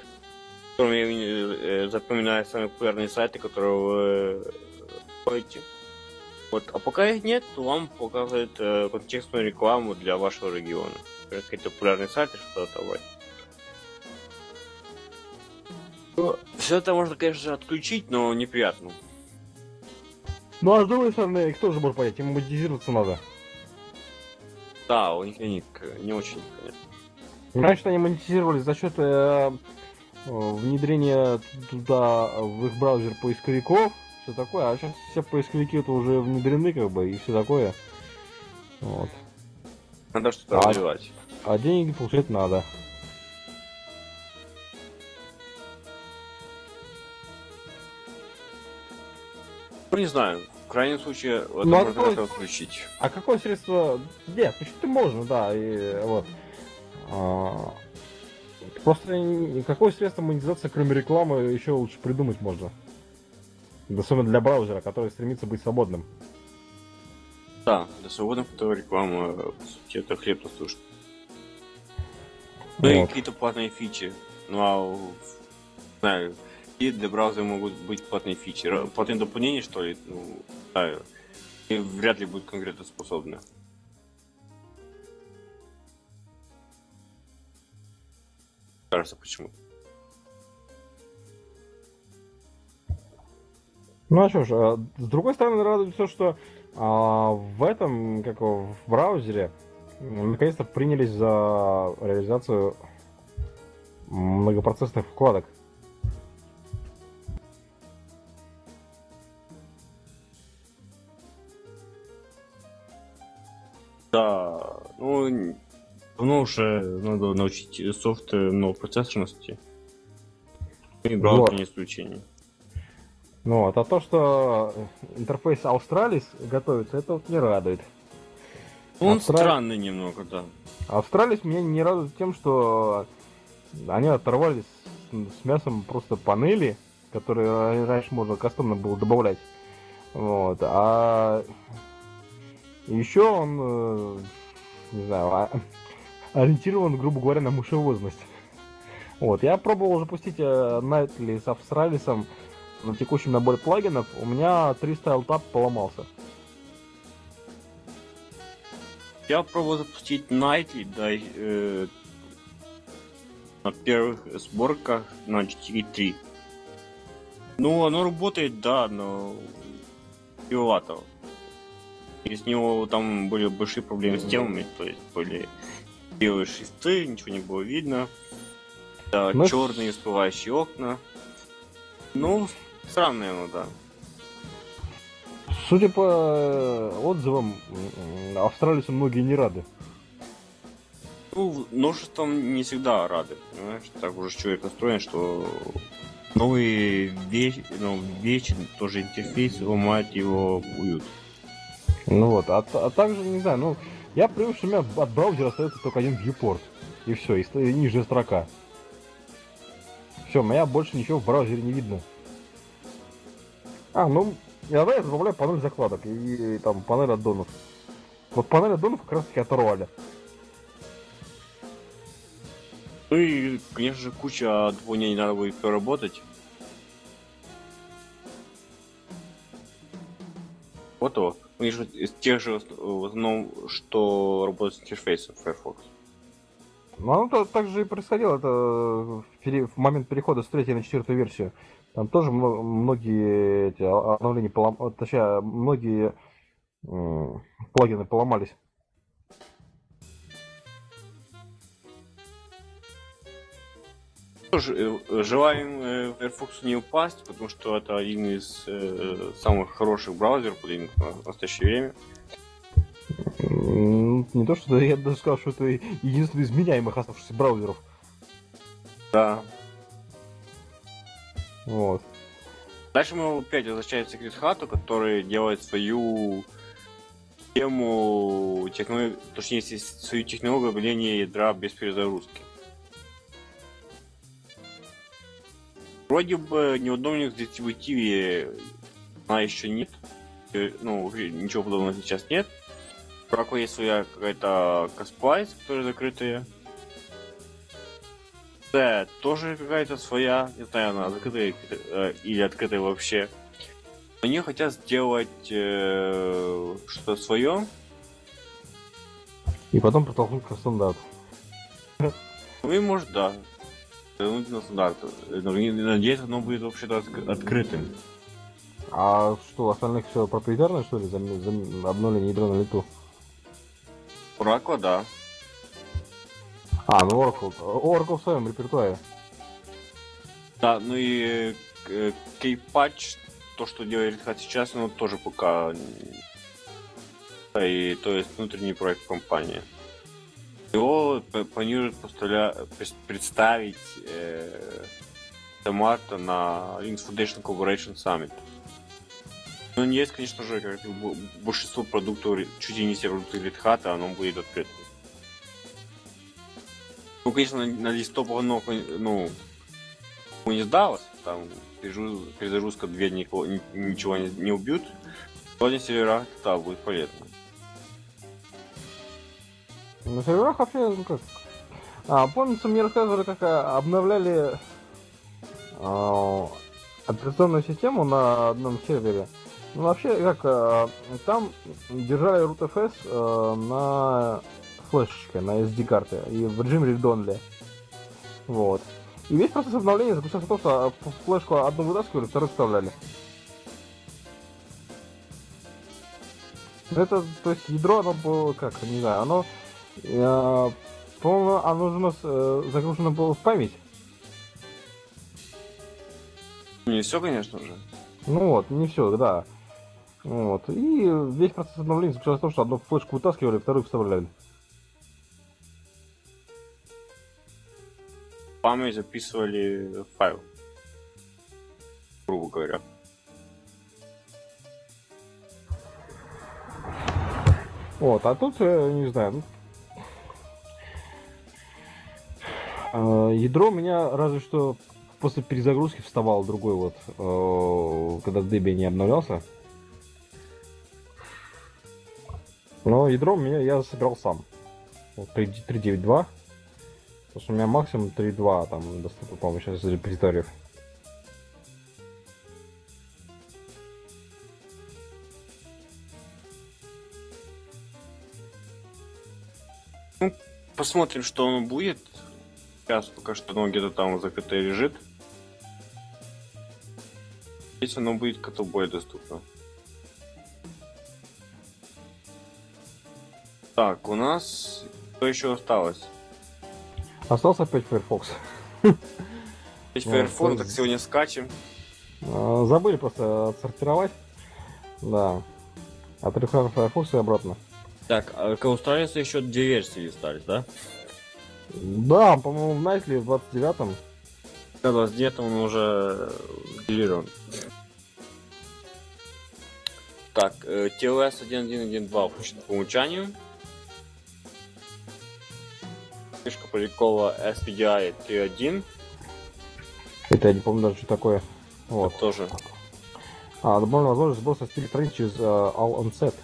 запоминает самые популярные сайты, которые вы ходите. Вот. А пока их нет, то вам показывает контекстную рекламу для вашего региона. Какие-то популярные сайты, что-то давать. Все это можно, конечно, отключить, но неприятно. Ну а с другой стороны, кто же может понять, им монетизироваться надо. Да, у них не очень, конечно. Раньше они монетизировались за счет внедрения туда в их браузер поисковиков, все такое, а сейчас все поисковики это уже внедрены, как бы, и все такое. Вот. Надо что-то развивать. А деньги получать надо. Ну, не знаю, в крайнем случае это Ну, можно открой... как-то отключить. А какое средство... Нет, почему-то можно, да, и вот. Просто какое средство монетизации, кроме рекламы, еще лучше придумать можно. Особенно для браузера, который стремится быть свободным. Да, для свободных этого реклама, по сути, это хлеб насущный. Ну и какие-то платные фичи. Ну а, знаю, и для браузера могут быть платные фичи. Платные дополнения, что ли, ну, да, и вряд ли будут конкретно способны. Кажется, почему. Ну а что ж, с другой стороны, радует все, что в этом, в браузере, наконец-то принялись за реализацию многопроцессных вкладок. Да, ну, давно уже надо научить софт многопроцессорности. И браузер не исключение. Ну вот, а то, что интерфейс Australis готовится, это вот не радует. Он странный немного, да. Australis меня не радует тем, что они оторвались с мясом просто панели, которые раньше можно кастомно было добавлять. Вот, а еще он, не знаю, ориентирован, грубо говоря, на мышевозность. Вот, я пробовал запустить Nightly с Australis на текущем наборе плагинов, у меня 3 StyleTab поломался. Я пробовал запустить Nightly, да, на первых сборках на 4.3. Ну, оно работает, да, но киловаттов. И с него там были большие проблемы с темами, то есть были белые шрифты, ничего не было видно, да, черные всплывающие окна. Ну, странное оно, да. Судя по отзывам, австралийцы многие не рады. Ну, множеством не всегда рады, понимаешь? Так уже человек настроен, что новые вещи, тоже интерфейс, ломать его уют. Ну вот, а также, не знаю, ну, я привык, что у меня от браузера остается только один viewport. И все, и нижняя строка. Все, у меня больше ничего в браузере не видно. Ну, иногда я добавляю панель закладок и там панель аддонов. Вот панель аддонов как раз таки оторвали. Ну и, конечно же, куча дополнений надо будет проработать. Вот то. Конечно, из тех же, в основном, что работает с интерфейсом Firefox. Ну, оно так же и происходило, это в момент перехода с 3 на 4 версию. Там тоже многие эти обновления точнее, многие плагины поломались. Тоже желаем Firefox не упасть, потому что это один из самых хороших браузеров в настоящее время. Не то, что я даже сказал, что это единственный из меняемых оставшихся браузеров. Да. Вот. Дальше мы опять возвращаемся к Red Hat, который делает свою тему, точнее, свою технологию обновления ядра без перезагрузки. Вроде бы ни в одном из дистрибутиве она еще нет. Ну, ничего подобного сейчас нет. У Oracle есть своя какая-то Casplice, которая закрытая. Да, тоже какая-то своя, не знаю, она закрытая или открытая вообще. Они хотят сделать что-то свое. И потом протолкнуть к стандарту. Ну и может, да. На стандарт. Надеюсь, оно будет вообще-то открытым. А что, у остальных все проприетарное, что ли, за обновление ядра на лету? Oracle, да. Ну Oracle в своем репертуаре. Да, ну и K-Patch, то, что делает Red Hat сейчас, оно тоже пока... И то есть внутренний проект компании. Его планируют представить до марта на Linux Foundation Corporation Summit. Ну, есть, конечно же, как большинство продуктов, чуть ли не все продукты Red Hat, оно будет открыто. Ну, конечно, на листопад оно, ну, не сдалось, там перезагрузка 2 ничего не убьют. Сегодня сервера, да, будет полезно. На серверах вообще, ну как... помнится, мне рассказывали, как обновляли операционную систему на одном сервере. Ну, вообще, как, там держали rootfs на флешечке, на SD-карте, и в режиме read-only. Вот. И весь процесс обновления заключался в том, что флешку одну вытаскивали, вторую вставляли. Это, то есть, ядро, оно было, как, не знаю, оно... по-моему, оно же у нас загружено было в память. Не все, конечно же. Ну вот, не все, да. Вот. И весь процесс обновления заключался в том, что одну флешку вытаскивали, вторую вставляли. Память записывали файл. Грубо говоря. Вот, а тут, не знаю, ядро у меня разве что после перезагрузки вставал другой вот, когда Debian не обновлялся. Но ядро у меня я собирал сам. Вот 3.9.2. Потому что у меня максимум 3.2 там доступно, по-моему, сейчас из репозиториев. Ну, посмотрим, что оно будет. Сейчас пока что оно где-то там закрыто лежит. Если оно будет как-то более доступно. Так, у нас что еще осталось? Остался опять Firefox. Есть Firefox, так сегодня скачем. Забыли просто отсортировать. Да. Открываем Firefox и обратно. Так, а к Австралии еще 2 версии остались, да? Да, по-моему, в Nightly в 29-м. Да, 29 он уже делирован. Так, TLS 1.1.1.2 включен по умолчанию. Фишка Полякова SPDI 3.1. Это я не помню даже, что такое. Вот. Вот тоже. Добавлена возможность сброса стиля страниц через All On Set.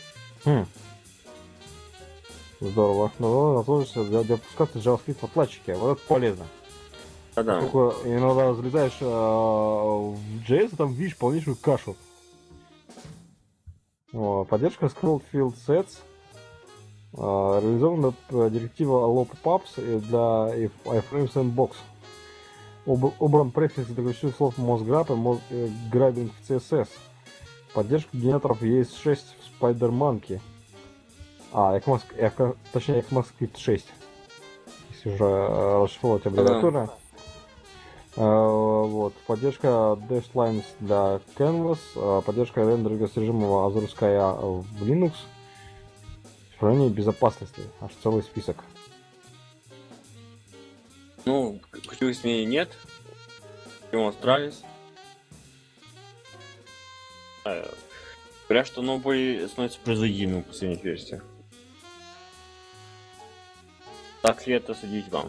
Здорово. Добавлена возможность допускаться JavaScript в отладчике. Вот это полезно. Да-да. Только иногда залезаешь в JS, и там видишь полнейшую кашу. Поддержка Scroll Field Sets. Реализована директива Allow Pop-ups для iframe Sandbox. Убран префикс для ключевых слов Mozgrab и Grabbing в CSS. Поддержка генераторов ES6 в SpiderMonkey. Точнее ECMAScript 6. Если уже расшифровать аббревиатуру. Вот. Поддержка Dash Lines для Canvas. Поддержка рендеринга с режимом Azure Sky в Linux. Сохранение безопасности. Аж целый список. Ну, ключевых изменений нет. Ему остались. Говорят, что новый становится производимым в последних версиях. Так ли это судить вам?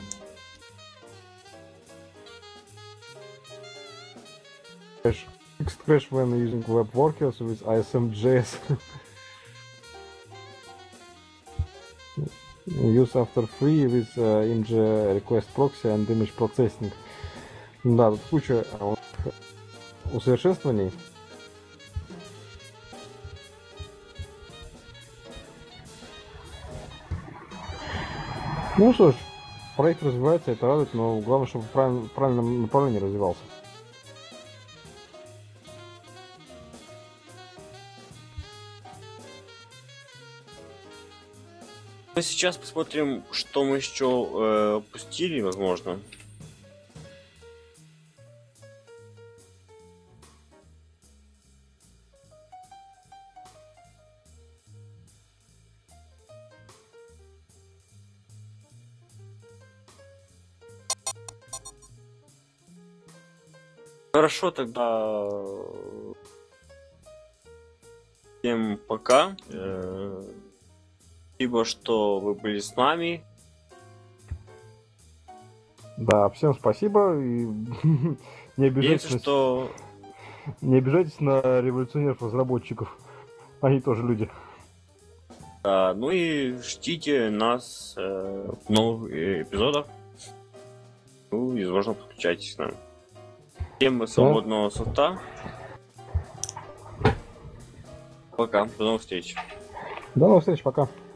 Fixed crash when using web workers with ISM.js. Use after free with img request proxy and image processing. Да, тут куча усовершенствований. Ну что ж, проект развивается, это радует, но главное, чтобы в правильном направлении развивался. Ну, сейчас посмотрим, что мы еще пустили, возможно. Хорошо, тогда всем пока. Спасибо, что вы были с нами. Да, всем спасибо. И не обижайтесь, не обижайтесь на революционеров-разработчиков. Они тоже люди. Да, ну и ждите нас в новых эпизодах. Ну и, возможно, подключайтесь к нам. Всем свободного софта. Пока, до новых встреч. До новых встреч, пока.